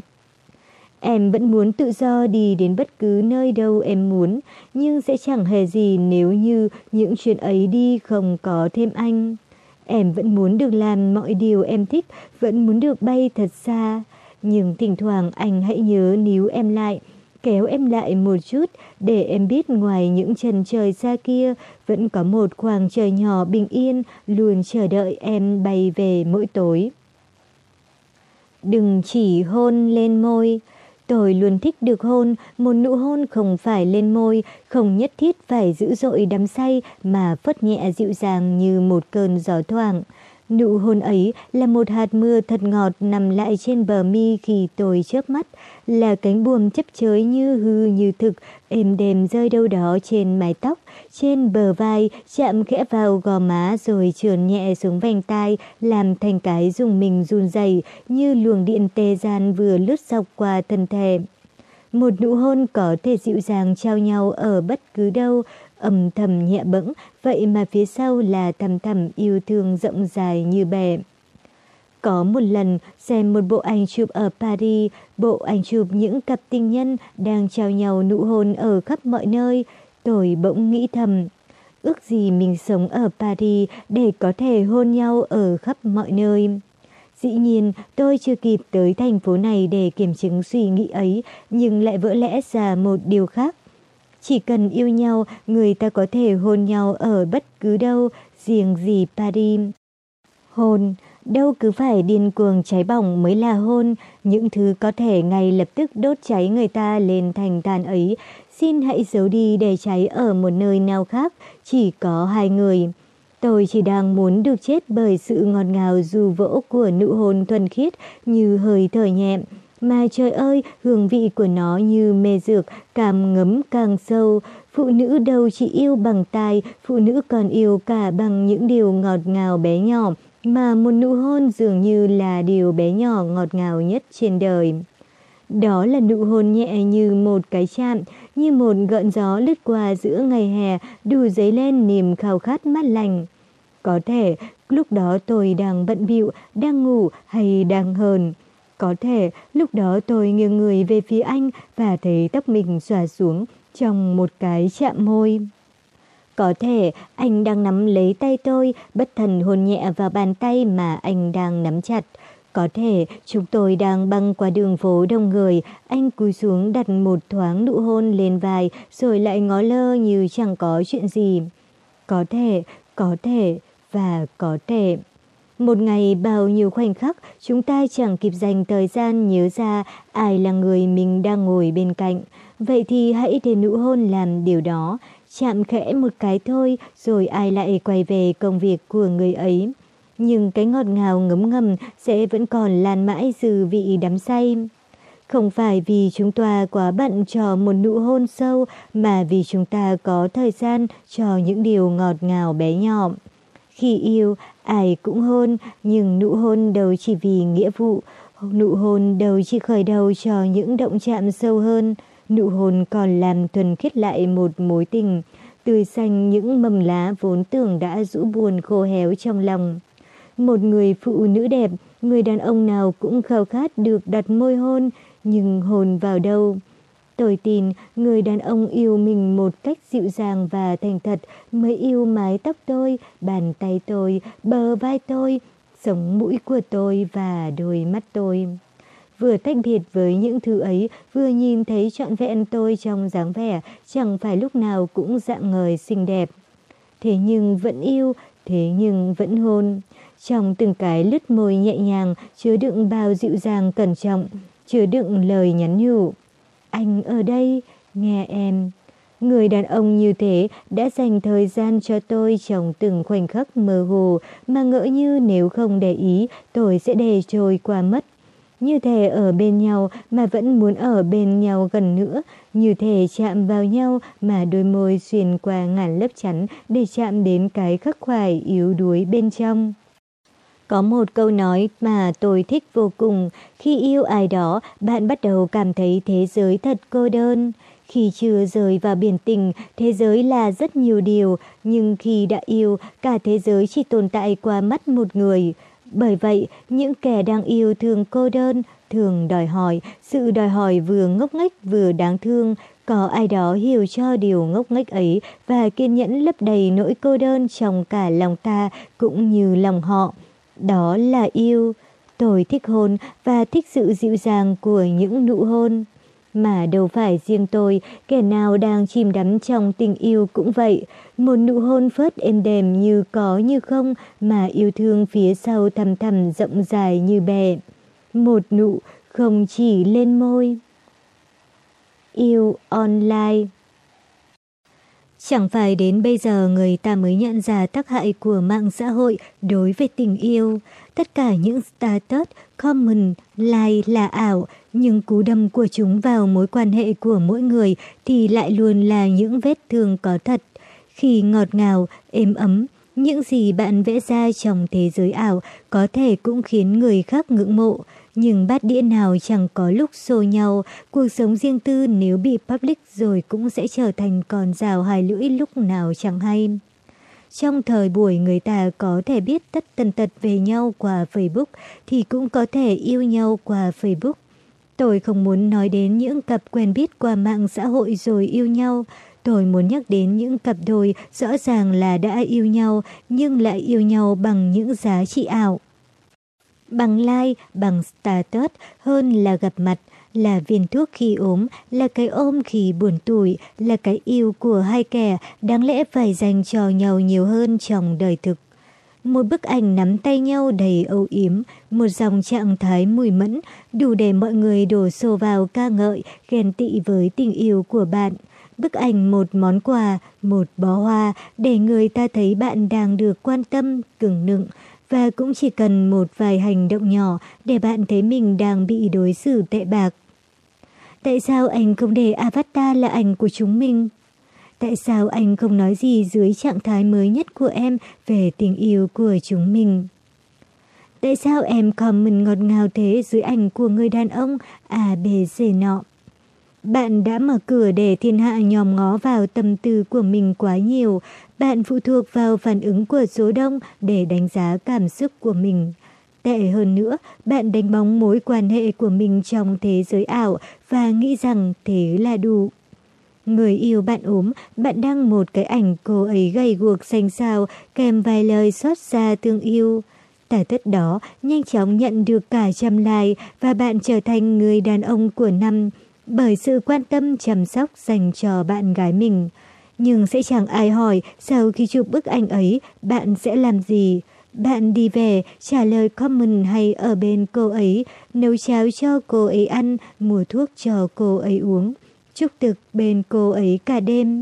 Em vẫn muốn tự do đi đến bất cứ nơi đâu em muốn, nhưng sẽ chẳng hề gì nếu như những chuyến ấy đi không có thêm anh. Em vẫn muốn được làm mọi điều em thích, vẫn muốn được bay thật xa. Nhưng thỉnh thoảng anh hãy nhớ níu em lại, kéo em lại một chút để em biết ngoài những chân trời xa kia vẫn có một khoảng trời nhỏ bình yên luôn chờ đợi em bay về mỗi tối. Đừng chỉ hôn lên môi. Tôi luôn thích được hôn, một nụ hôn không phải lên môi, không nhất thiết phải dữ dội đắm say mà phớt nhẹ dịu dàng như một cơn gió thoảng. Nụ hôn ấy là một hạt mưa thật ngọt nằm lại trên bờ mi khi tôi chớp mắt, là cánh buồm chấp chới như hư như thực, êm đềm rơi đâu đó trên mái tóc, trên bờ vai, chạm khẽ vào gò má rồi trườn nhẹ xuống vành tai, làm thành cái rùng mình run rẩy như luồng điện tê gian vừa lướt dọc qua thân thể. Một nụ hôn có thể dịu dàng trao nhau ở bất cứ đâu, âm thầm nhẹ bẫng, vậy mà phía sau là thầm thầm yêu thương rộng dài như bể. Có một lần xem một bộ ảnh chụp ở Paris, bộ ảnh chụp những cặp tình nhân đang trao nhau nụ hôn ở khắp mọi nơi, tôi bỗng nghĩ thầm, ước gì mình sống ở Paris để có thể hôn nhau ở khắp mọi nơi. Dĩ nhiên, tôi chưa kịp tới thành phố này để kiểm chứng suy nghĩ ấy, nhưng lại vỡ lẽ ra một điều khác. Chỉ cần yêu nhau, người ta có thể hôn nhau ở bất cứ đâu, riêng gì Paris. Hôn, đâu cứ phải điên cuồng cháy bỏng mới là hôn, những thứ có thể ngay lập tức đốt cháy người ta lên thành than ấy, xin hãy giấu đi để cháy ở một nơi nào khác, chỉ có hai người. Tôi chỉ đang muốn được chết bởi sự ngọt ngào ru vỗ của nụ hôn thuần khiết như hơi thở nhẹ. Mà trời ơi, hương vị của nó như mê dược, càng ngấm càng sâu. Phụ nữ đâu chỉ yêu bằng tai, phụ nữ còn yêu cả bằng những điều ngọt ngào bé nhỏ, mà một nụ hôn dường như là điều bé nhỏ ngọt ngào nhất trên đời. Đó là nụ hôn nhẹ như một cái chạm, như một gợn gió lướt qua giữa ngày hè, đủ dấy lên niềm khao khát mát lành. Có thể lúc đó tôi đang bận bịu, đang ngủ hay đang hờn. Có thể lúc đó tôi nghiêng người về phía anh và thấy tóc mình xõa xuống trong một cái chạm môi. Có thể anh đang nắm lấy tay tôi, bất thần hôn nhẹ vào bàn tay mà anh đang nắm chặt. Có thể chúng tôi đang băng qua đường phố đông người, anh cúi xuống đặt một thoáng nụ hôn lên vai rồi lại ngó lơ như chẳng có chuyện gì. Có thể và có thể. Một ngày bao nhiêu khoảnh khắc chúng ta chẳng kịp dành thời gian nhớ ra ai là người mình đang ngồi bên cạnh. Vậy thì hãy để nụ hôn làm điều đó, chạm khẽ một cái thôi rồi ai lại quay về công việc của người ấy. Nhưng cái ngọt ngào ngấm ngầm sẽ vẫn còn lan mãi dư vị đắm say. Không phải vì chúng ta quá bận cho một nụ hôn sâu mà vì chúng ta có thời gian cho những điều ngọt ngào bé nhỏ. Khi yêu, ai cũng hôn, nhưng nụ hôn đâu chỉ vì nghĩa vụ. Nụ hôn đâu chỉ khởi đầu cho những động chạm sâu hơn. Nụ hôn còn làm thuần khiết lại một mối tình, tươi xanh những mầm lá vốn tưởng đã rũ buồn khô héo trong lòng. Một người phụ nữ đẹp, người đàn ông nào cũng khao khát được đặt môi hôn, nhưng hôn vào đâu? Tôi tin người đàn ông yêu mình một cách dịu dàng và thành thật mới yêu mái tóc tôi, bàn tay tôi, bờ vai tôi, sống mũi của tôi và đôi mắt tôi. Vừa tách biệt với những thứ ấy, vừa nhìn thấy trọn vẹn tôi trong dáng vẻ, chẳng phải lúc nào cũng rạng ngời xinh đẹp. Thế nhưng vẫn yêu, thế nhưng vẫn hôn. Trong từng cái lướt môi nhẹ nhàng, chứa đựng bao dịu dàng cẩn trọng, chứa đựng lời nhắn nhủ. Anh ở đây, nghe em. Người đàn ông như thế đã dành thời gian cho tôi trong từng khoảnh khắc mơ hồ mà ngỡ như nếu không để ý tôi sẽ để trôi qua mất. Như thể ở bên nhau mà vẫn muốn ở bên nhau gần nữa, như thể chạm vào nhau mà đôi môi xuyên qua ngàn lớp chắn để chạm đến cái khắc khoải yếu đuối bên trong. Có một câu nói mà tôi thích vô cùng, khi yêu ai đó, bạn bắt đầu cảm thấy thế giới thật cô đơn. Khi chưa rời vào biển tình, thế giới là rất nhiều điều, nhưng khi đã yêu, cả thế giới chỉ tồn tại qua mắt một người. Bởi vậy, những kẻ đang yêu thường cô đơn, thường đòi hỏi, sự đòi hỏi vừa ngốc nghếch vừa đáng thương. Có ai đó hiểu cho điều ngốc nghếch ấy và kiên nhẫn lấp đầy nỗi cô đơn trong cả lòng ta cũng như lòng họ. Đó là yêu. Tôi thích hôn và thích sự dịu dàng của những nụ hôn. Mà đâu phải riêng tôi, kẻ nào đang chìm đắm trong tình yêu cũng vậy. Một nụ hôn phớt êm đềm như có như không mà yêu thương phía sau thầm thầm rộng dài như bè. Một nụ không chỉ lên môi. Yêu online. Chẳng phải đến bây giờ người ta mới nhận ra tác hại của mạng xã hội đối với tình yêu. Tất cả những status, comment, like là ảo, nhưng cú đâm của chúng vào mối quan hệ của mỗi người thì lại luôn là những vết thương có thật. Khi ngọt ngào, êm ấm, những gì bạn vẽ ra trong thế giới ảo có thể cũng khiến người khác ngưỡng mộ. Nhưng bát đĩa nào chẳng có lúc xô nhau, cuộc sống riêng tư nếu bị public rồi cũng sẽ trở thành con rào hai lưỡi lúc nào chẳng hay. Trong thời buổi người ta có thể biết tất tần tật về nhau qua Facebook thì cũng có thể yêu nhau qua Facebook. Tôi không muốn nói đến những cặp quen biết qua mạng xã hội rồi yêu nhau. Tôi muốn nhắc đến những cặp đôi rõ ràng là đã yêu nhau nhưng lại yêu nhau bằng những giá trị ảo. Bằng like, bằng status hơn là gặp mặt, là viên thuốc khi ốm, là cái ôm khi buồn tủi, là cái yêu của hai kẻ đáng lẽ phải dành cho nhau nhiều hơn trong đời thực. Một bức ảnh nắm tay nhau đầy âu yếm, một dòng trạng thái mùi mẫn, đủ để mọi người đổ xô vào ca ngợi, ghen tị với tình yêu của bạn. Bức ảnh một món quà, một bó hoa để người ta thấy bạn đang được quan tâm, cưng nựng. Và cũng chỉ cần một vài hành động nhỏ để bạn thấy mình đang bị đối xử tệ bạc. Tại sao anh không để avatar là ảnh của chúng mình? Tại sao anh không nói gì dưới trạng thái mới nhất của em về tình yêu của chúng mình? Tại sao em comment ngọt ngào thế dưới ảnh của người đàn ông A, B, C nọ? Bạn đã mở cửa để thiên hạ nhòm ngó vào tâm tư của mình quá nhiều. Bạn phụ thuộc vào phản ứng của số đông để đánh giá cảm xúc của mình. Tệ hơn nữa, bạn đánh bóng mối quan hệ của mình trong thế giới ảo và nghĩ rằng thế là đủ. Người yêu bạn ốm, bạn đăng một cái ảnh cô ấy gầy guộc xanh xao kèm vài lời xót xa thương yêu. Tả tất đó nhanh chóng nhận được cả trăm like và bạn trở thành người đàn ông của năm bởi sự quan tâm chăm sóc dành cho bạn gái mình. Nhưng sẽ chẳng ai hỏi sau khi chụp bức ảnh ấy bạn sẽ làm gì. Bạn đi về, trả lời comment hay ở bên cô ấy, nấu cháo cho cô ấy ăn, mua thuốc cho cô ấy uống, chúc thực bên cô ấy cả đêm.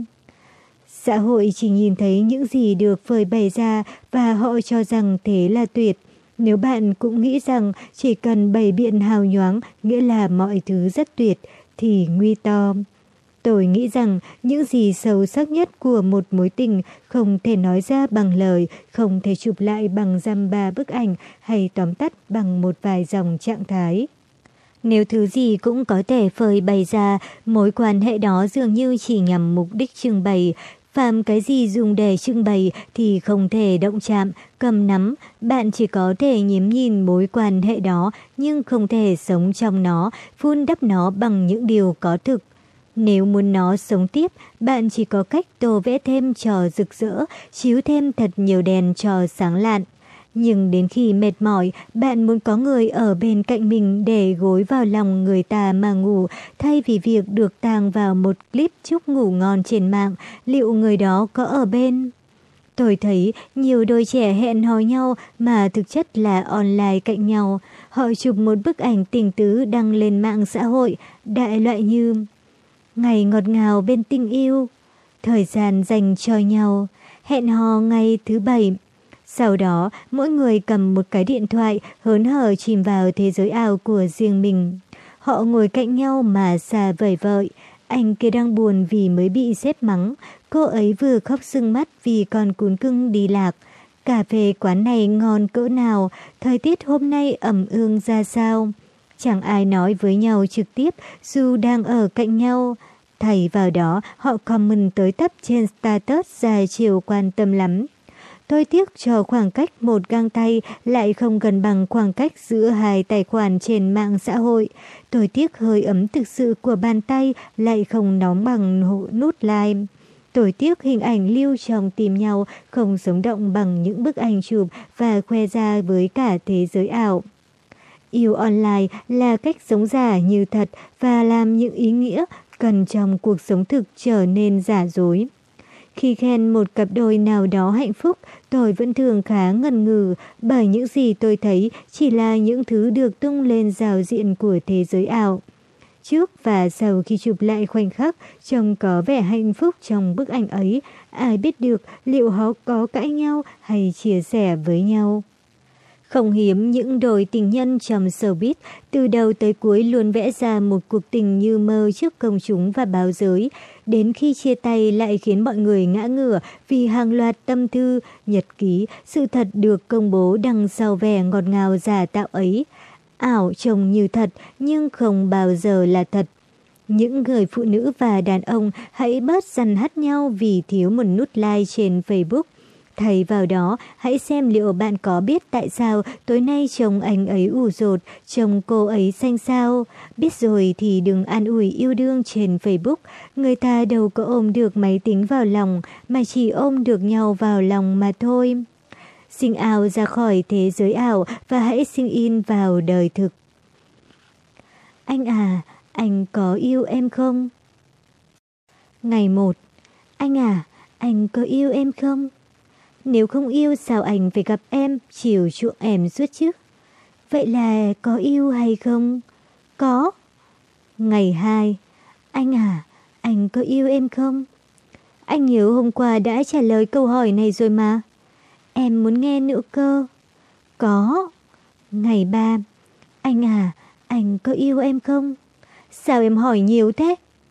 Xã hội chỉ nhìn thấy những gì được phơi bày ra và họ cho rằng thế là tuyệt. Nếu bạn cũng nghĩ rằng chỉ cần bày biện hào nhoáng nghĩa là mọi thứ rất tuyệt, thì nguy to. Tôi nghĩ rằng những gì sâu sắc nhất của một mối tình không thể nói ra bằng lời, không thể chụp lại bằng dăm ba bức ảnh hay tóm tắt bằng một vài dòng trạng thái. Nếu thứ gì cũng có thể phơi bày ra, mối quan hệ đó dường như chỉ nhằm mục đích trưng bày. Phạm cái gì dùng để trưng bày thì không thể động chạm, cầm nắm, bạn chỉ có thể nhím nhìn mối quan hệ đó nhưng không thể sống trong nó, vun đắp nó bằng những điều có thực. Nếu muốn nó sống tiếp, bạn chỉ có cách tô vẽ thêm cho rực rỡ, chiếu thêm thật nhiều đèn cho sáng lạn. Nhưng đến khi mệt mỏi, bạn muốn có người ở bên cạnh mình để gối vào lòng người ta mà ngủ, thay vì việc được tàng vào một clip chúc ngủ ngon trên mạng, liệu người đó có ở bên? Tôi thấy nhiều đôi trẻ hẹn hò nhau mà thực chất là online cạnh nhau. Họ chụp một bức ảnh tình tứ đăng lên mạng xã hội, đại loại như ngày ngọt ngào bên tình yêu, thời gian dành cho nhau, hẹn hò ngày thứ bảy. Sau đó, mỗi người cầm một cái điện thoại, hớn hở chìm vào thế giới ảo của riêng mình. Họ ngồi cạnh nhau mà xa vời vợi. Anh kia đang buồn vì mới bị sếp mắng. Cô ấy vừa khóc sưng mắt vì con cún cưng đi lạc. Cà phê quán này ngon cỡ nào, thời tiết hôm nay ẩm ương ra sao. Chẳng ai nói với nhau trực tiếp dù đang ở cạnh nhau. Thay vào đó, họ comment tới tấp trên status dài chiều quan tâm lắm. Tôi tiếc cho khoảng cách một găng tay lại không gần bằng khoảng cách giữa hai tài khoản trên mạng xã hội. Tôi tiếc hơi ấm thực sự của bàn tay lại không nóng bằng nút like. Tôi tiếc hình ảnh lưu trong tim nhau không sống động bằng những bức ảnh chụp và khoe ra với cả thế giới ảo. Yêu online là cách sống giả như thật và làm những ý nghĩa cần trong cuộc sống thực trở nên giả dối. Khi khen một cặp đôi nào đó hạnh phúc, tôi vẫn thường khá ngần ngừ bởi những gì tôi thấy chỉ là những thứ được tung lên giao diện của thế giới ảo. Trước và sau khi chụp lại khoảnh khắc, trông có vẻ hạnh phúc trong bức ảnh ấy, ai biết được liệu họ có cãi nhau hay chia sẻ với nhau. Không hiếm những đôi tình nhân trong showbiz từ đầu tới cuối luôn vẽ ra một cuộc tình như mơ trước công chúng và báo giới. Đến khi chia tay lại khiến mọi người ngã ngửa vì hàng loạt tâm thư, nhật ký, sự thật được công bố đằng sau vẻ ngọt ngào giả tạo ấy. Ảo trông như thật nhưng không bao giờ là thật. Những người phụ nữ và đàn ông hãy bớt dằn hắt nhau vì thiếu một nút like trên Facebook. Thay vào đó, hãy xem liệu bạn có biết tại sao tối nay chồng anh ấy ủ rột, chồng cô ấy xanh xao. Biết rồi thì đừng an ủi yêu đương trên Facebook. Người ta đâu có ôm được máy tính vào lòng, mà chỉ ôm được nhau vào lòng mà thôi. Sinh ảo ra khỏi thế giới ảo và hãy sinh in vào đời thực. Anh à, anh có yêu em không? Ngày 1. Anh à, anh có yêu em không? Nếu không yêu sao anh phải gặp em, chiều chuộng em suốt chứ? Vậy là có yêu hay không? Có. Ngày 2. Anh à, anh có yêu em không? Anh nhớ hôm qua đã trả lời câu hỏi này rồi mà. Em muốn nghe nữa cơ. Có. Ngày 3. Anh à, anh có yêu em không? Sao em hỏi nhiều thế?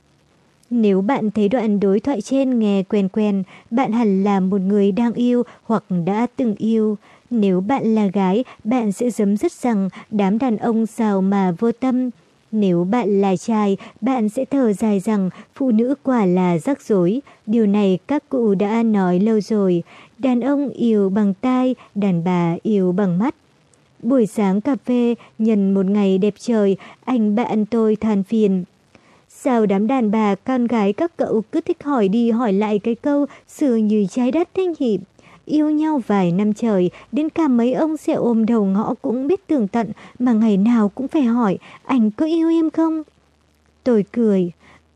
Nếu bạn thấy đoạn đối thoại trên nghe quen quen, bạn hẳn là một người đang yêu hoặc đã từng yêu. Nếu bạn là gái, bạn sẽ giấm dứt rằng đám đàn ông sao mà vô tâm. Nếu bạn là trai, bạn sẽ thở dài rằng phụ nữ quả là rắc rối. Điều này các cụ đã nói lâu rồi. Đàn ông yêu bằng tai, đàn bà yêu bằng mắt. Buổi sáng cà phê, nhân một ngày đẹp trời, anh bạn tôi than phiền. Sao đám đàn bà con gái các cậu cứ thích hỏi đi hỏi lại cái câu xưa như trái đất thế nhỉ? Yêu nhau vài năm trời, đến cả mấy ông sẽ ôm đầu ngõ cũng biết tường tận mà ngày nào cũng phải hỏi anh có yêu em không? Tôi cười.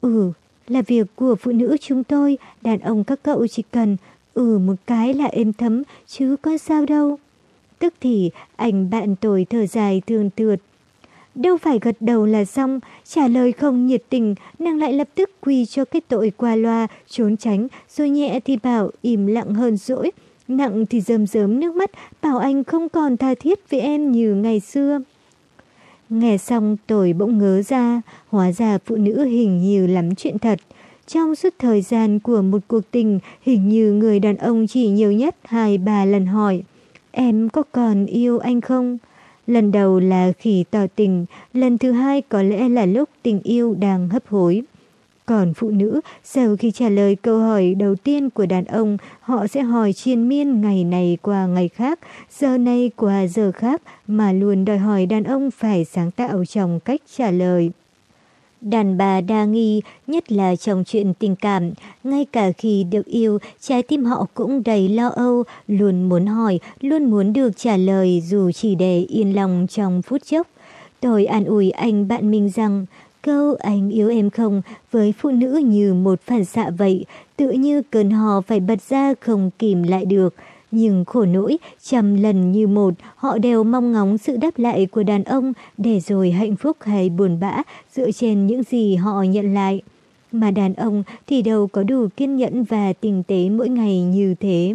Là việc của phụ nữ chúng tôi, đàn ông các cậu chỉ cần một cái là êm thấm chứ có sao đâu. Tức thì anh bạn tôi thở dài thương tượt. Đâu phải gật đầu là xong, trả lời không nhiệt tình, nàng lại lập tức quy cho cái tội qua loa, trốn tránh, rồi nhẹ thì bảo im lặng hơn dỗi, nặng thì rơm rớm nước mắt, bảo anh không còn tha thiết với em như ngày xưa. Nghe xong tôi bỗng ngớ ra, hóa ra phụ nữ hình như lắm chuyện thật. Trong suốt thời gian của một cuộc tình, hình như người đàn ông chỉ nhiều nhất 2-3 lần hỏi, em có còn yêu anh không? Lần đầu là khi tỏ tình, lần thứ hai có lẽ là lúc tình yêu đang hấp hối. Còn phụ nữ, sau khi trả lời câu hỏi đầu tiên của đàn ông, họ sẽ hỏi triền miên ngày này qua ngày khác, giờ này qua giờ khác, mà luôn đòi hỏi đàn ông phải sáng tạo trong cách trả lời. Đàn bà đa nghi, nhất là trong chuyện tình cảm, ngay cả khi được yêu, trái tim họ cũng đầy lo âu, luôn muốn hỏi, luôn muốn được trả lời dù chỉ để yên lòng trong phút chốc. Tôi an ủi anh bạn mình rằng, câu anh yêu em không với phụ nữ như một phản xạ vậy, tự như cơn hò phải bật ra không kìm lại được. Nhưng khổ nỗi, trăm lần như một, họ đều mong ngóng sự đáp lại của đàn ông để rồi hạnh phúc hay buồn bã dựa trên những gì họ nhận lại. Mà đàn ông thì đâu có đủ kiên nhẫn và tinh tế mỗi ngày như thế.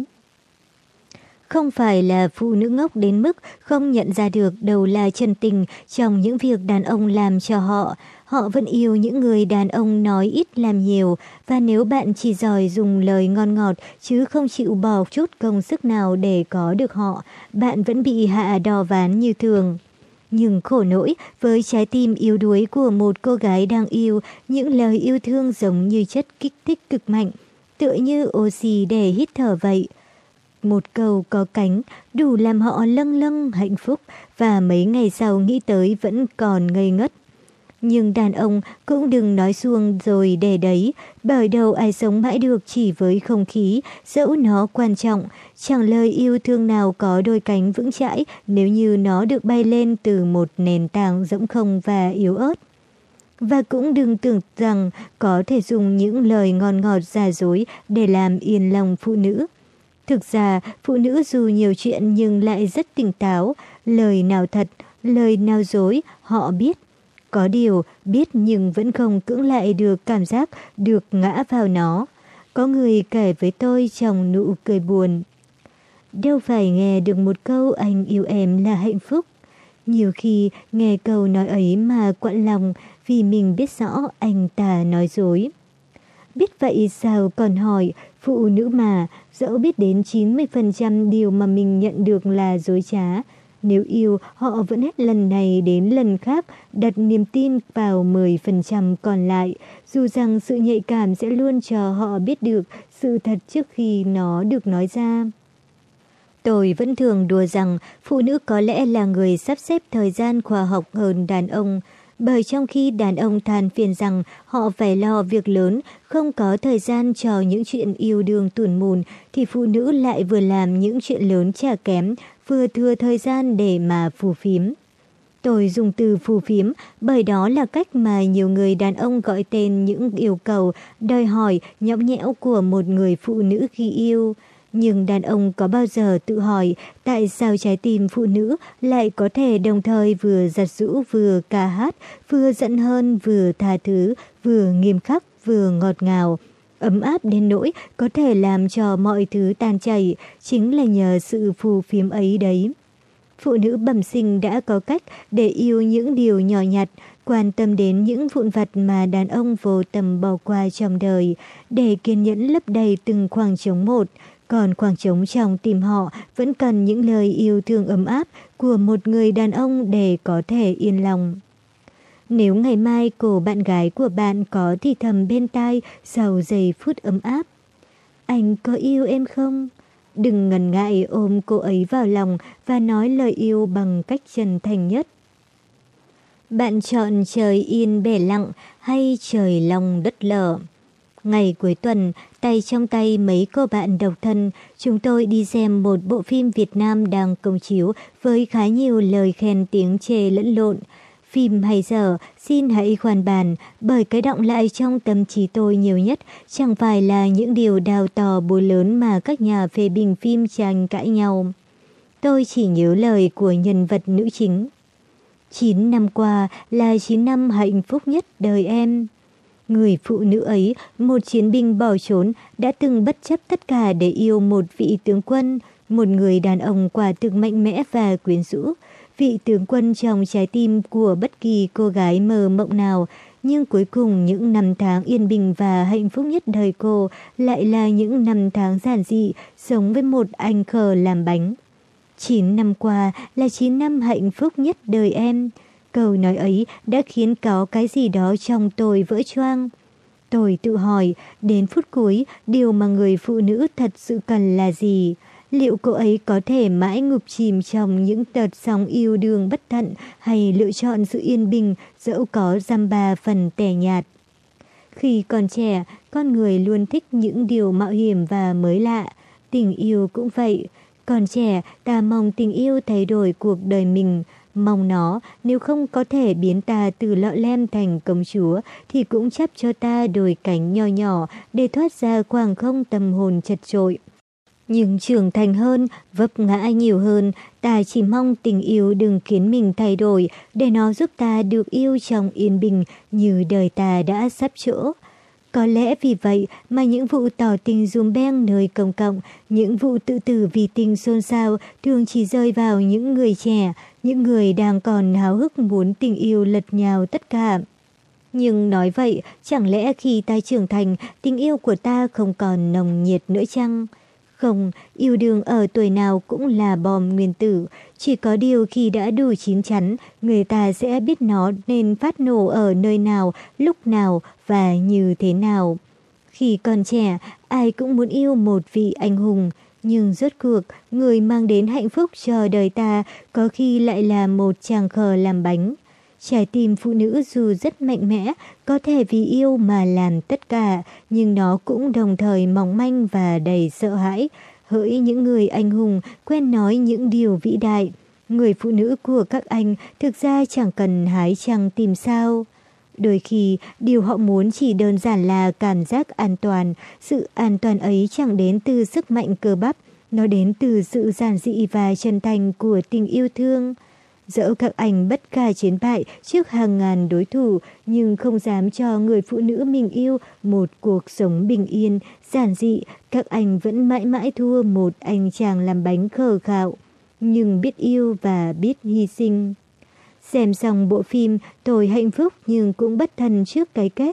Không phải là phụ nữ ngốc đến mức không nhận ra được đâu là chân tình trong những việc đàn ông làm cho họ. Họ vẫn yêu những người đàn ông nói ít làm nhiều, và nếu bạn chỉ giỏi dùng lời ngon ngọt chứ không chịu bỏ chút công sức nào để có được họ, bạn vẫn bị hạ đò ván như thường. Nhưng khổ nỗi, với trái tim yếu đuối của một cô gái đang yêu, những lời yêu thương giống như chất kích thích cực mạnh, tựa như oxy để hít thở vậy. Một câu có cánh đủ làm họ lâng lâng hạnh phúc, và mấy ngày sau nghĩ tới vẫn còn ngây ngất. Nhưng đàn ông cũng đừng nói suông rồi để đấy, bởi đâu ai sống mãi được chỉ với không khí, dẫu nó quan trọng. Chẳng lời yêu thương nào có đôi cánh vững chãi nếu như nó được bay lên từ một nền tảng rỗng không và yếu ớt. Và cũng đừng tưởng rằng có thể dùng những lời ngon ngọt giả dối để làm yên lòng phụ nữ. Thực ra, phụ nữ dù nhiều chuyện nhưng lại rất tỉnh táo, lời nào thật, lời nào dối, họ biết. Có điều, biết nhưng vẫn không cưỡng lại được cảm giác được ngã vào nó. Có người kể với tôi trong nụ cười buồn. Đâu phải nghe được một câu anh yêu em là hạnh phúc. Nhiều khi nghe câu nói ấy mà quặn lòng vì mình biết rõ anh ta nói dối. Biết vậy sao còn hỏi, phụ nữ mà, dẫu biết đến 90% điều mà mình nhận được là dối trá, Nếu yêu, họ vẫn hết lần này đến lần khác đặt niềm tin vào 10% còn lại, dù rằng sự nhạy cảm sẽ luôn cho họ biết được sự thật trước khi nó được nói ra. Tôi vẫn thường đùa rằng phụ nữ có lẽ là người sắp xếp thời gian khoa học hơn đàn ông, bởi trong khi đàn ông than phiền rằng họ phải lo việc lớn, không có thời gian cho những chuyện yêu đương tủn mùn, thì phụ nữ lại vừa làm những chuyện lớn chả kém, vừa thừa thời gian để mà phù phiếm. Tôi dùng từ phù phiếm bởi đó là cách mà nhiều người đàn ông gọi tên những yêu cầu, đòi hỏi, nhõng nhẽo của một người phụ nữ khi yêu. Nhưng đàn ông có bao giờ tự hỏi tại sao trái tim phụ nữ lại có thể đồng thời vừa giật giũ vừa ca hát, vừa giận hờn vừa tha thứ, vừa nghiêm khắc vừa ngọt ngào, ấm áp đến nỗi có thể làm cho mọi thứ tan chảy, chính là nhờ sự phù phiếm ấy đấy. Phụ nữ bẩm sinh đã có cách để yêu những điều nhỏ nhặt, quan tâm đến những vụn vặt mà đàn ông vô tâm bỏ qua trong đời, để kiên nhẫn lấp đầy từng khoảng trống một. Còn khoảng trống trong tim họ vẫn cần những lời yêu thương ấm áp của một người đàn ông để có thể yên lòng. Nếu ngày mai cô bạn gái của bạn có thì thầm bên tai sau giây phút ấm áp: "Anh có yêu em không?" Đừng ngần ngại ôm cô ấy vào lòng và nói lời yêu bằng cách chân thành nhất. Bạn chọn trời yên bể lặng hay trời long đất lở? Ngày cuối tuần, tay trong tay mấy cô bạn độc thân, chúng tôi đi xem một bộ phim Việt Nam đang công chiếu với khá nhiều lời khen tiếng chê lẫn lộn. Phim hay dở, xin hãy khoan bàn, bởi cái đọng lại trong tâm trí tôi nhiều nhất chẳng phải là những điều đào to búa lớn mà các nhà phê bình phim tranh cãi nhau. Tôi chỉ nhớ lời của nhân vật nữ chính. 9 năm qua là 9 năm hạnh phúc nhất đời em. Người phụ nữ ấy, một chiến binh bỏ trốn, đã từng bất chấp tất cả để yêu một vị tướng quân, một người đàn ông quả thực mạnh mẽ và quyến rũ, vị tướng quân trong trái tim của bất kỳ cô gái mơ mộng nào. Nhưng cuối cùng những năm tháng yên bình và hạnh phúc nhất đời cô lại là những năm tháng giản dị, sống với một anh khờ làm bánh. 9 năm qua là 9 năm hạnh phúc nhất đời em. Câu nói ấy đã khiến có cái gì đó trong tôi vỡ choang. Tôi tự hỏi, đến phút cuối, điều mà người phụ nữ thật sự cần là gì? Liệu cô ấy có thể mãi ngụp chìm trong những đợt sóng yêu đương bất tận hay lựa chọn sự yên bình dẫu có dăm ba phần tẻ nhạt? Khi còn trẻ, con người luôn thích những điều mạo hiểm và mới lạ. Tình yêu cũng vậy. Còn trẻ, ta mong tình yêu thay đổi cuộc đời mình. Mong nó, nếu không có thể biến ta từ lọ lem thành công chúa, thì cũng chắp cho ta đôi cánh nho nhỏ để thoát ra khoảng không tâm hồn chật chội. Nhưng trưởng thành hơn, vấp ngã nhiều hơn, ta chỉ mong tình yêu đừng khiến mình thay đổi, để nó giúp ta được yêu trong yên bình như đời ta đã sắp chỗ. Có lẽ vì vậy mà những vụ tỏ tình dùm beng nơi công cộng, những vụ tự tử vì tình xôn xao thường chỉ rơi vào những người trẻ, những người đang còn háo hức muốn tình yêu lật nhào tất cả. Nhưng nói vậy, chẳng lẽ khi ta trưởng thành, tình yêu của ta không còn nồng nhiệt nữa chăng? Không, yêu đương ở tuổi nào cũng là bom nguyên tử. Chỉ có điều khi đã đủ chín chắn, người ta sẽ biết nó nên phát nổ ở nơi nào, lúc nào và như thế nào. Khi còn trẻ, ai cũng muốn yêu một vị anh hùng. Nhưng rốt cuộc, người mang đến hạnh phúc cho đời ta có khi lại là một chàng khờ làm bánh. Trái tim phụ nữ dù rất mạnh mẽ, có thể vì yêu mà làm tất cả, nhưng nó cũng đồng thời mỏng manh và đầy sợ hãi. Hỡi những người anh hùng, quen nói những điều vĩ đại. Người phụ nữ của các anh thực ra chẳng cần hái trăng tìm sao. Đôi khi, điều họ muốn chỉ đơn giản là cảm giác an toàn. Sự an toàn ấy chẳng đến từ sức mạnh cơ bắp, nó đến từ sự giản dị và chân thành của tình yêu thương. Dẫu các anh bất khả chiến bại trước hàng ngàn đối thủ, nhưng không dám cho người phụ nữ mình yêu một cuộc sống bình yên, giản dị, các anh vẫn mãi mãi thua một anh chàng làm bánh khờ khạo, nhưng biết yêu và biết hy sinh. Xem xong bộ phim, tôi hạnh phúc nhưng cũng bất thần trước cái kết.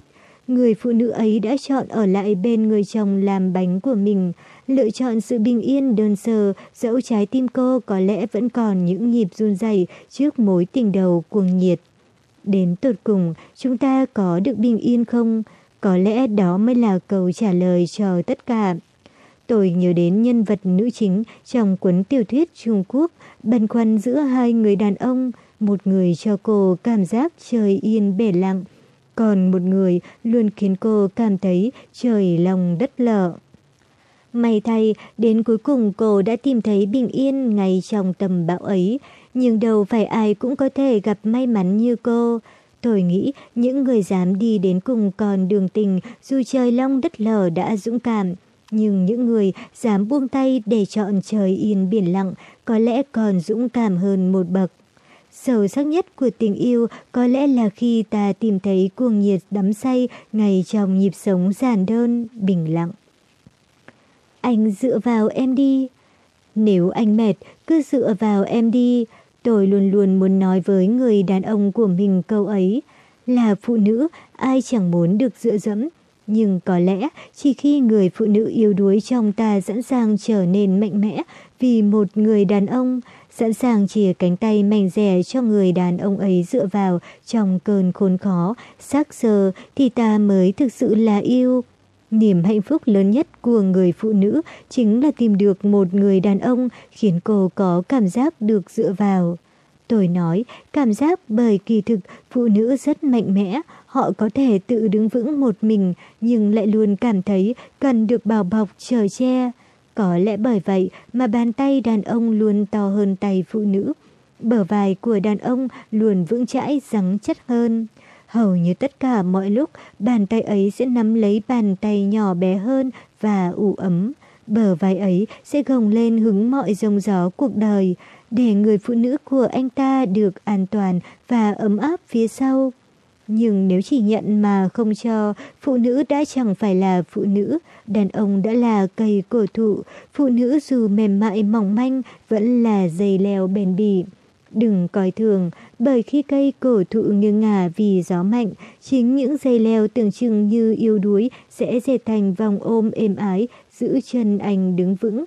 người phụ nữ ấy đã chọn ở lại bên người chồng làm bánh của mình, lựa chọn sự bình yên đơn sơ, dẫu trái tim cô có lẽ vẫn còn những nhịp run rẩy trước mối tình đầu cuồng nhiệt. Đến tột cùng, chúng ta có được bình yên không? Có lẽ đó mới là câu trả lời cho tất cả. Tôi nhớ đến nhân vật nữ chính trong cuốn tiểu thuyết Trung Quốc, băn khoăn giữa hai người đàn ông, một người cho cô cảm giác trời yên bể lặng, còn một người luôn khiến cô cảm thấy trời lòng đất lở. May thay, đến cuối cùng cô đã tìm thấy bình yên ngay trong tầm bão ấy, nhưng đâu phải ai cũng có thể gặp may mắn như cô. Tôi nghĩ những người dám đi đến cùng con đường tình dù trời long đất lở đã dũng cảm, nhưng những người dám buông tay để chọn trời yên biển lặng có lẽ còn dũng cảm hơn một bậc. Sâu sắc nhất của tình yêu có lẽ là khi ta tìm thấy cuồng nhiệt đắm say ngay trong nhịp sống giản đơn, bình lặng. Anh dựa vào em đi. Nếu anh mệt, cứ dựa vào em đi. Tôi luôn luôn muốn nói với người đàn ông của mình câu ấy. Là phụ nữ, ai chẳng muốn được dựa dẫm. Nhưng có lẽ chỉ khi người phụ nữ yếu đuối trong ta sẵn sàng trở nên mạnh mẽ vì một người đàn ông, sẵn sàng chìa cánh tay mảnh dẻ cho người đàn ông ấy dựa vào trong cơn khốn khó, xác xơ thì ta mới thực sự là yêu. Niềm hạnh phúc lớn nhất của người phụ nữ chính là tìm được một người đàn ông khiến cô có cảm giác được dựa vào. Tôi nói cảm giác bởi kỳ thực phụ nữ rất mạnh mẽ, họ có thể tự đứng vững một mình nhưng lại luôn cảm thấy cần được bảo bọc chở che. Có lẽ bởi vậy mà bàn tay đàn ông luôn to hơn tay phụ nữ, bờ vai của đàn ông luôn vững chãi rắn chắc hơn. Hầu như tất cả mọi lúc, bàn tay ấy sẽ nắm lấy bàn tay nhỏ bé hơn và ủ ấm. Bờ vai ấy sẽ gồng lên hứng mọi giông gió cuộc đời, để người phụ nữ của anh ta được an toàn và ấm áp phía sau. Nhưng nếu chỉ nhận mà không cho, phụ nữ đã chẳng phải là phụ nữ, đàn ông đã là cây cổ thụ, phụ nữ dù mềm mại mỏng manh vẫn là dây leo bền bỉ. Đừng coi thường, bởi khi cây cổ thụ nghiêng ngả vì gió mạnh, chính những dây leo tưởng chừng như yếu đuối sẽ dệt thành vòng ôm êm ái, giữ chân anh đứng vững.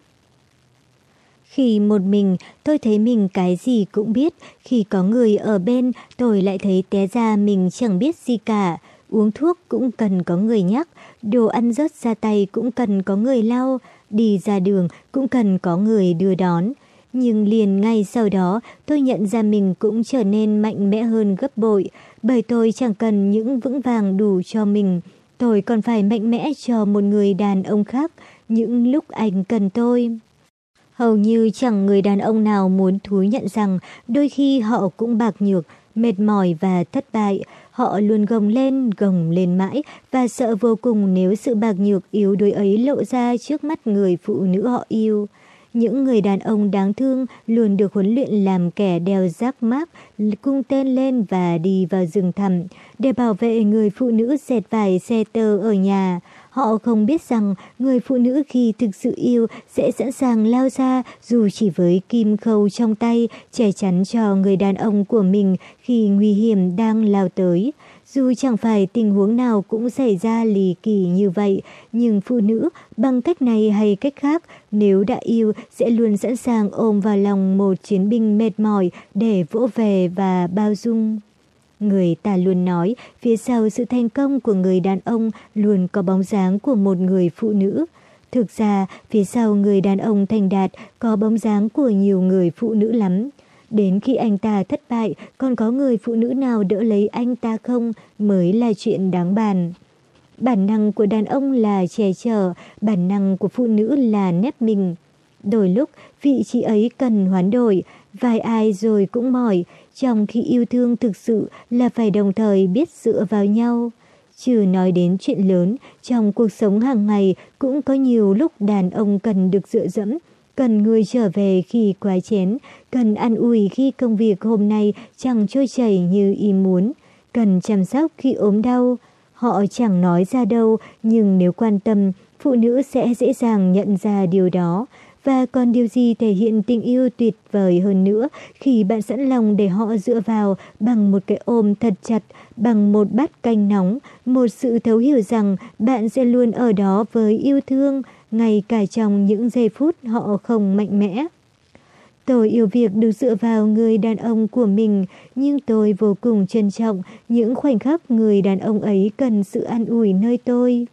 Khi một mình, tôi thấy mình cái gì cũng biết, khi có người ở bên, tôi lại thấy té ra mình chẳng biết gì cả. Uống thuốc cũng cần có người nhắc, đồ ăn rớt ra tay cũng cần có người lau, đi ra đường cũng cần có người đưa đón. Nhưng liền ngay sau đó, tôi nhận ra mình cũng trở nên mạnh mẽ hơn gấp bội, bởi tôi chẳng cần những vững vàng đủ cho mình. Tôi còn phải mạnh mẽ cho một người đàn ông khác, những lúc anh cần tôi. Hầu như chẳng người đàn ông nào muốn thú nhận rằng đôi khi họ cũng bạc nhược, mệt mỏi và thất bại. Họ luôn gồng lên mãi và sợ vô cùng nếu sự bạc nhược yếu đuối ấy lộ ra trước mắt người phụ nữ họ yêu. Những người đàn ông đáng thương luôn được huấn luyện làm kẻ đeo rác mác, cung tên lên và đi vào rừng thẳm để bảo vệ người phụ nữ dệt vải xe tơ ở nhà. Họ không biết rằng người phụ nữ khi thực sự yêu sẽ sẵn sàng lao ra dù chỉ với kim khâu trong tay, che chắn cho người đàn ông của mình khi nguy hiểm đang lao tới. Dù chẳng phải tình huống nào cũng xảy ra lì kỳ như vậy, nhưng phụ nữ bằng cách này hay cách khác, nếu đã yêu sẽ luôn sẵn sàng ôm vào lòng một chiến binh mệt mỏi để vỗ về và bao dung. Người ta luôn nói, phía sau sự thành công của người đàn ông luôn có bóng dáng của một người phụ nữ. Thực ra, phía sau người đàn ông thành đạt có bóng dáng của nhiều người phụ nữ lắm. Đến khi anh ta thất bại, còn có người phụ nữ nào đỡ lấy anh ta không mới là chuyện đáng bàn. Bản năng của đàn ông là che chở, bản năng của phụ nữ là nép mình. Đôi lúc, vị trí ấy cần hoán đổi, vài ai rồi cũng mỏi, trong khi yêu thương thực sự là phải đồng thời biết dựa vào nhau. Chưa nói đến chuyện lớn, trong cuộc sống hàng ngày cũng có nhiều lúc đàn ông cần được dựa dẫm, cần người trở về khi quá chén, cần an ủi khi công việc hôm nay chẳng trôi chảy như ý muốn, cần chăm sóc khi ốm đau. Họ chẳng nói ra đâu, nhưng nếu quan tâm, phụ nữ sẽ dễ dàng nhận ra điều đó. Và còn điều gì thể hiện tình yêu tuyệt vời hơn nữa khi bạn sẵn lòng để họ dựa vào bằng một cái ôm thật chặt, bằng một bát canh nóng, một sự thấu hiểu rằng bạn sẽ luôn ở đó với yêu thương, ngay cả trong những giây phút họ không mạnh mẽ. Tôi yêu việc được dựa vào người đàn ông của mình, nhưng tôi vô cùng trân trọng những khoảnh khắc người đàn ông ấy cần sự an ủi nơi tôi.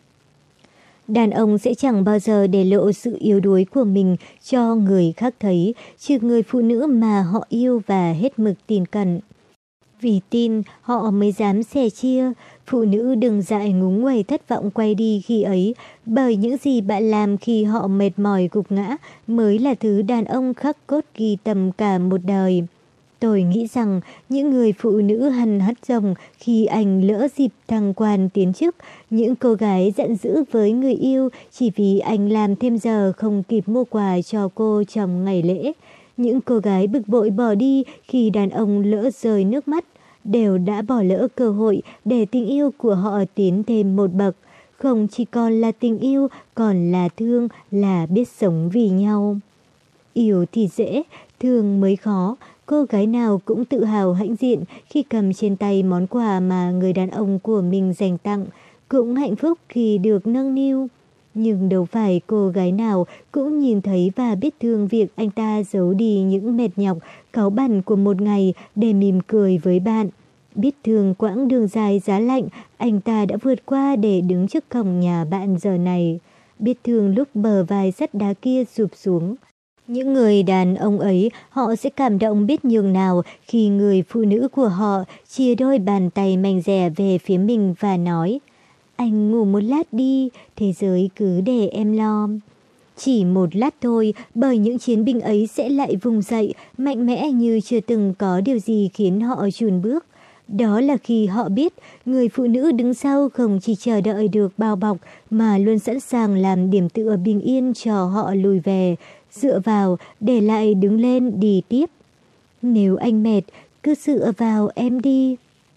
Đàn ông sẽ chẳng bao giờ để lộ sự yếu đuối của mình cho người khác thấy, trừ người phụ nữ mà họ yêu và hết mực tin cẩn. Vì tin, họ mới dám sẻ chia. Phụ nữ đừng dại ngúng nguẩy thất vọng quay đi khi ấy, bởi những gì bạn làm khi họ mệt mỏi gục ngã mới là thứ đàn ông khắc cốt ghi tâm cả một đời. Tôi nghĩ rằng những người phụ nữ hằn hắt rồng khi anh lỡ dịp thăng quan tiến chức, những cô gái giận dữ với người yêu chỉ vì anh làm thêm giờ không kịp mua quà cho cô trong ngày lễ. Những cô gái bực bội bỏ đi khi đàn ông lỡ rơi nước mắt, đều đã bỏ lỡ cơ hội để tình yêu của họ tiến thêm một bậc. Không chỉ còn là tình yêu, còn là thương, là biết sống vì nhau. Yêu thì dễ, thương mới khó. Cô gái nào cũng tự hào hãnh diện khi cầm trên tay món quà mà người đàn ông của mình dành tặng, cũng hạnh phúc khi được nâng niu. Nhưng đâu phải cô gái nào cũng nhìn thấy và biết thương việc anh ta giấu đi những mệt nhọc, cáu bẳn của một ngày để mỉm cười với bạn. Biết thương quãng đường dài giá lạnh anh ta đã vượt qua để đứng trước cổng nhà bạn giờ này. Biết thương lúc bờ vai sắt đá kia sụp xuống. Những người đàn ông ấy, họ sẽ cảm động biết nhường nào khi người phụ nữ của họ chia đôi bàn tay mảnh dẻ về phía mình và nói: anh ngủ một lát đi, thế giới cứ để em lo. Chỉ một lát thôi, bởi những chiến binh ấy sẽ lại vùng dậy, mạnh mẽ như chưa từng có điều gì khiến họ chùn bước. Đó là khi họ biết, người phụ nữ đứng sau không chỉ chờ đợi được bao bọc, mà luôn sẵn sàng làm điểm tựa bình yên cho họ lùi về, dựa vào, để lại đứng lên đi tiếp. Nếu anh mệt, cứ dựa vào em đi.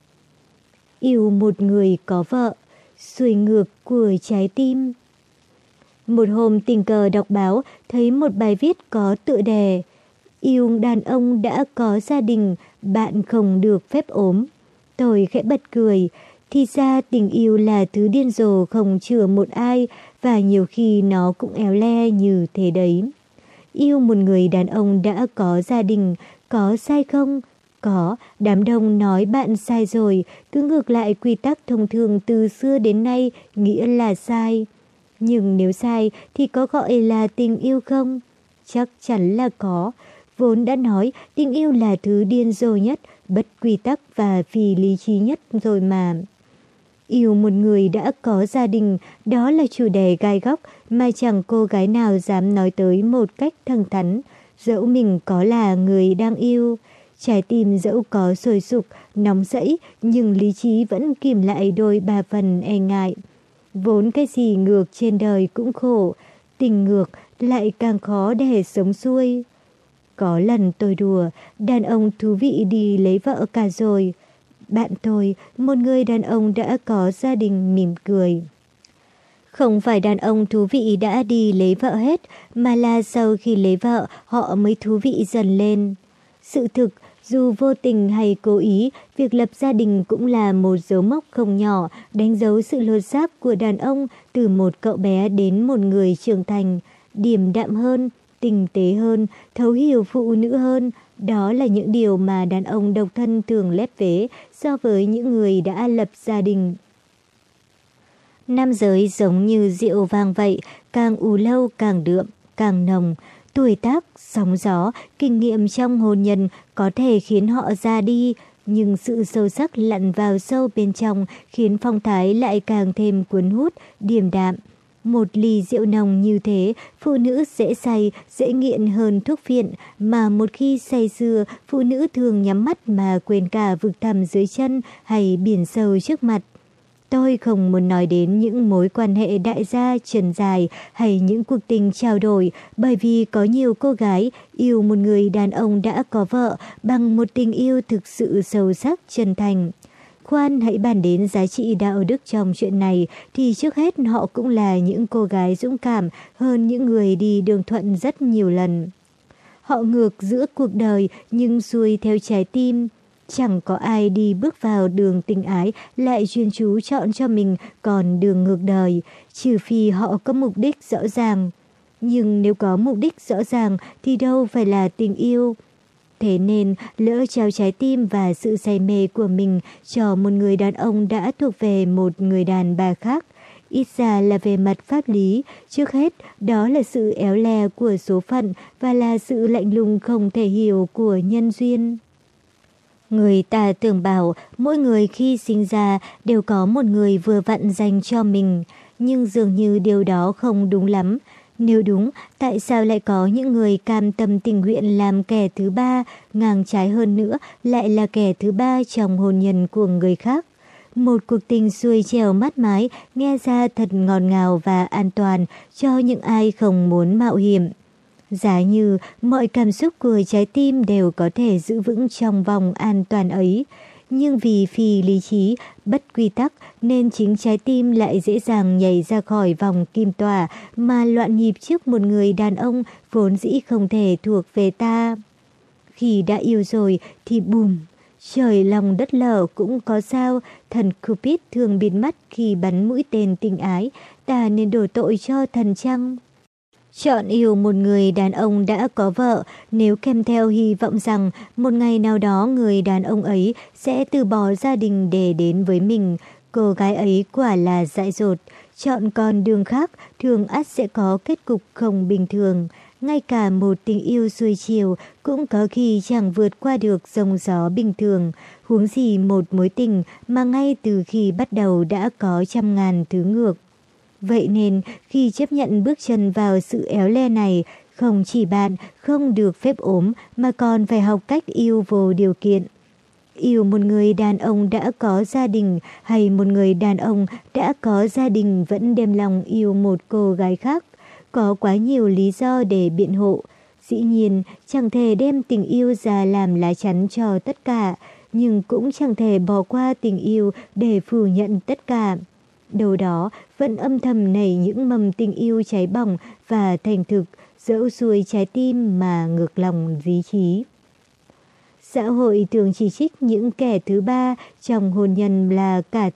Yêu một người có vợ, xuôi ngược của trái tim. Một hôm tình cờ đọc báo, thấy một bài viết có tựa đề: yêu đàn ông đã có gia đình, bạn không được phép ốm. Tôi khẽ bật cười. Thì ra tình yêu là thứ điên rồ không chừa một ai, và nhiều khi nó cũng éo le như thế đấy. Yêu một người đàn ông đã có gia đình, có sai không? Có, đám đông nói bạn sai rồi, cứ ngược lại quy tắc thông thường từ xưa đến nay nghĩa là sai. Nhưng nếu sai thì có gọi là tình yêu không? Chắc chắn là có. Vốn đã nói tình yêu là thứ điên rồ nhất, bất quy tắc và phi lý trí nhất rồi mà. Yêu một người đã có gia đình, đó là chủ đề gai góc mà chẳng cô gái nào dám nói tới một cách thẳng thắn, dẫu mình có là người đang yêu. Trái tim dẫu có sôi sục, nóng rẫy, nhưng lý trí vẫn kìm lại đôi ba phần e ngại. Vốn cái gì ngược trên đời cũng khổ, tình ngược lại càng khó để sống xuôi. Có lần tôi đùa, đàn ông thú vị đi lấy vợ cả rồi. Bạn tôi, một người đàn ông đã có gia đình, mỉm cười. Không phải đàn ông thú vị đã đi lấy vợ hết, mà là sau khi lấy vợ họ mới thú vị dần lên. Sự thực, dù vô tình hay cố ý, việc lập gia đình cũng là một dấu mốc không nhỏ, đánh dấu sự lột xác của đàn ông từ một cậu bé đến một người trưởng thành, điềm đạm hơn, tinh tế hơn, thấu hiểu phụ nữ hơn. Đó là những điều mà đàn ông độc thân thường lép vế so với những người đã lập gia đình. Nam giới giống như rượu vang vậy, càng ủ lâu càng đượm, càng nồng. Tuổi tác, sóng gió, kinh nghiệm trong hôn nhân có thể khiến họ già đi, nhưng sự sâu sắc lặn vào sâu bên trong khiến phong thái lại càng thêm cuốn hút, điềm đạm. Một ly rượu nồng như thế, phụ nữ dễ say, dễ nghiện hơn thuốc phiện, mà một khi say sưa, phụ nữ thường nhắm mắt mà quên cả vực thẳm dưới chân hay biển sâu trước mặt. Tôi không muốn nói đến những mối quan hệ đại gia trần dài hay những cuộc tình trao đổi, bởi vì có nhiều cô gái yêu một người đàn ông đã có vợ bằng một tình yêu thực sự sâu sắc chân thành. Khoan hãy bàn đến giá trị đạo đức trong chuyện này, thì trước hết họ cũng là những cô gái dũng cảm hơn những người đi đường thuận rất nhiều lần. Họ ngược giữa cuộc đời nhưng xuôi theo trái tim. Chẳng có ai đi bước vào đường tình ái lại chuyên chú chọn cho mình còn đường ngược đời, trừ phi họ có mục đích rõ ràng. Nhưng nếu có mục đích rõ ràng thì đâu phải là tình yêu. Thế nên lỡ trao trái tim và sự say mê của mình cho một người đàn ông đã thuộc về một người đàn bà khác, ít ra là về mặt pháp lý, trước hết đó là sự éo le của số phận và là sự lạnh lùng không thể hiểu của nhân duyên. Người ta tưởng bảo mỗi người khi sinh ra đều có một người vừa vặn dành cho mình, nhưng dường như điều đó không đúng lắm. Nếu đúng, tại sao lại có những người cam tâm tình nguyện làm kẻ thứ ba, ngang trái hơn nữa lại là kẻ thứ ba trong hôn nhân của người khác? Một cuộc tình xuôi trèo mát mái nghe ra thật ngọt ngào và an toàn cho những ai không muốn mạo hiểm. Giá như mọi cảm xúc của trái tim đều có thể giữ vững trong vòng an toàn ấy, nhưng vì phi lý trí, bất quy tắc nên chính trái tim lại dễ dàng nhảy ra khỏi vòng kim tỏa mà loạn nhịp trước một người đàn ông vốn dĩ không thể thuộc về ta. Khi đã yêu rồi thì bùm, trời lòng đất lở cũng có sao, thần Cupid thường bịt mắt khi bắn mũi tên tình ái, ta nên đổ tội cho thần chăng? Chọn yêu một người đàn ông đã có vợ nếu kèm theo hy vọng rằng một ngày nào đó người đàn ông ấy sẽ từ bỏ gia đình để đến với mình. Cô gái ấy quả là dại dột. Chọn con đường khác thường ắt sẽ có kết cục không bình thường. Ngay cả một tình yêu xuôi chiều cũng có khi chẳng vượt qua được giông gió bình thường. Huống gì một mối tình mà ngay từ khi bắt đầu đã có trăm ngàn thứ ngược. Vậy nên khi chấp nhận bước chân vào sự éo le này, không chỉ bạn không được phép ốm mà còn phải học cách yêu vô điều kiện. Yêu một người đàn ông đã có gia đình hay một người đàn ông đã có gia đình vẫn đem lòng yêu một cô gái khác, có quá nhiều lý do để biện hộ. Dĩ nhiên chẳng thể đem tình yêu ra làm lá chắn cho tất cả, nhưng cũng chẳng thể bỏ qua tình yêu để phủ nhận tất cả. Đâu đó vẫn âm thầm nảy những mầm tình yêu cháy bỏng và thành thực, dẫu xuôi trái tim mà ngược lòng lý trí. Xã hội thường chỉ trích những kẻ thứ ba trong hôn nhân là cả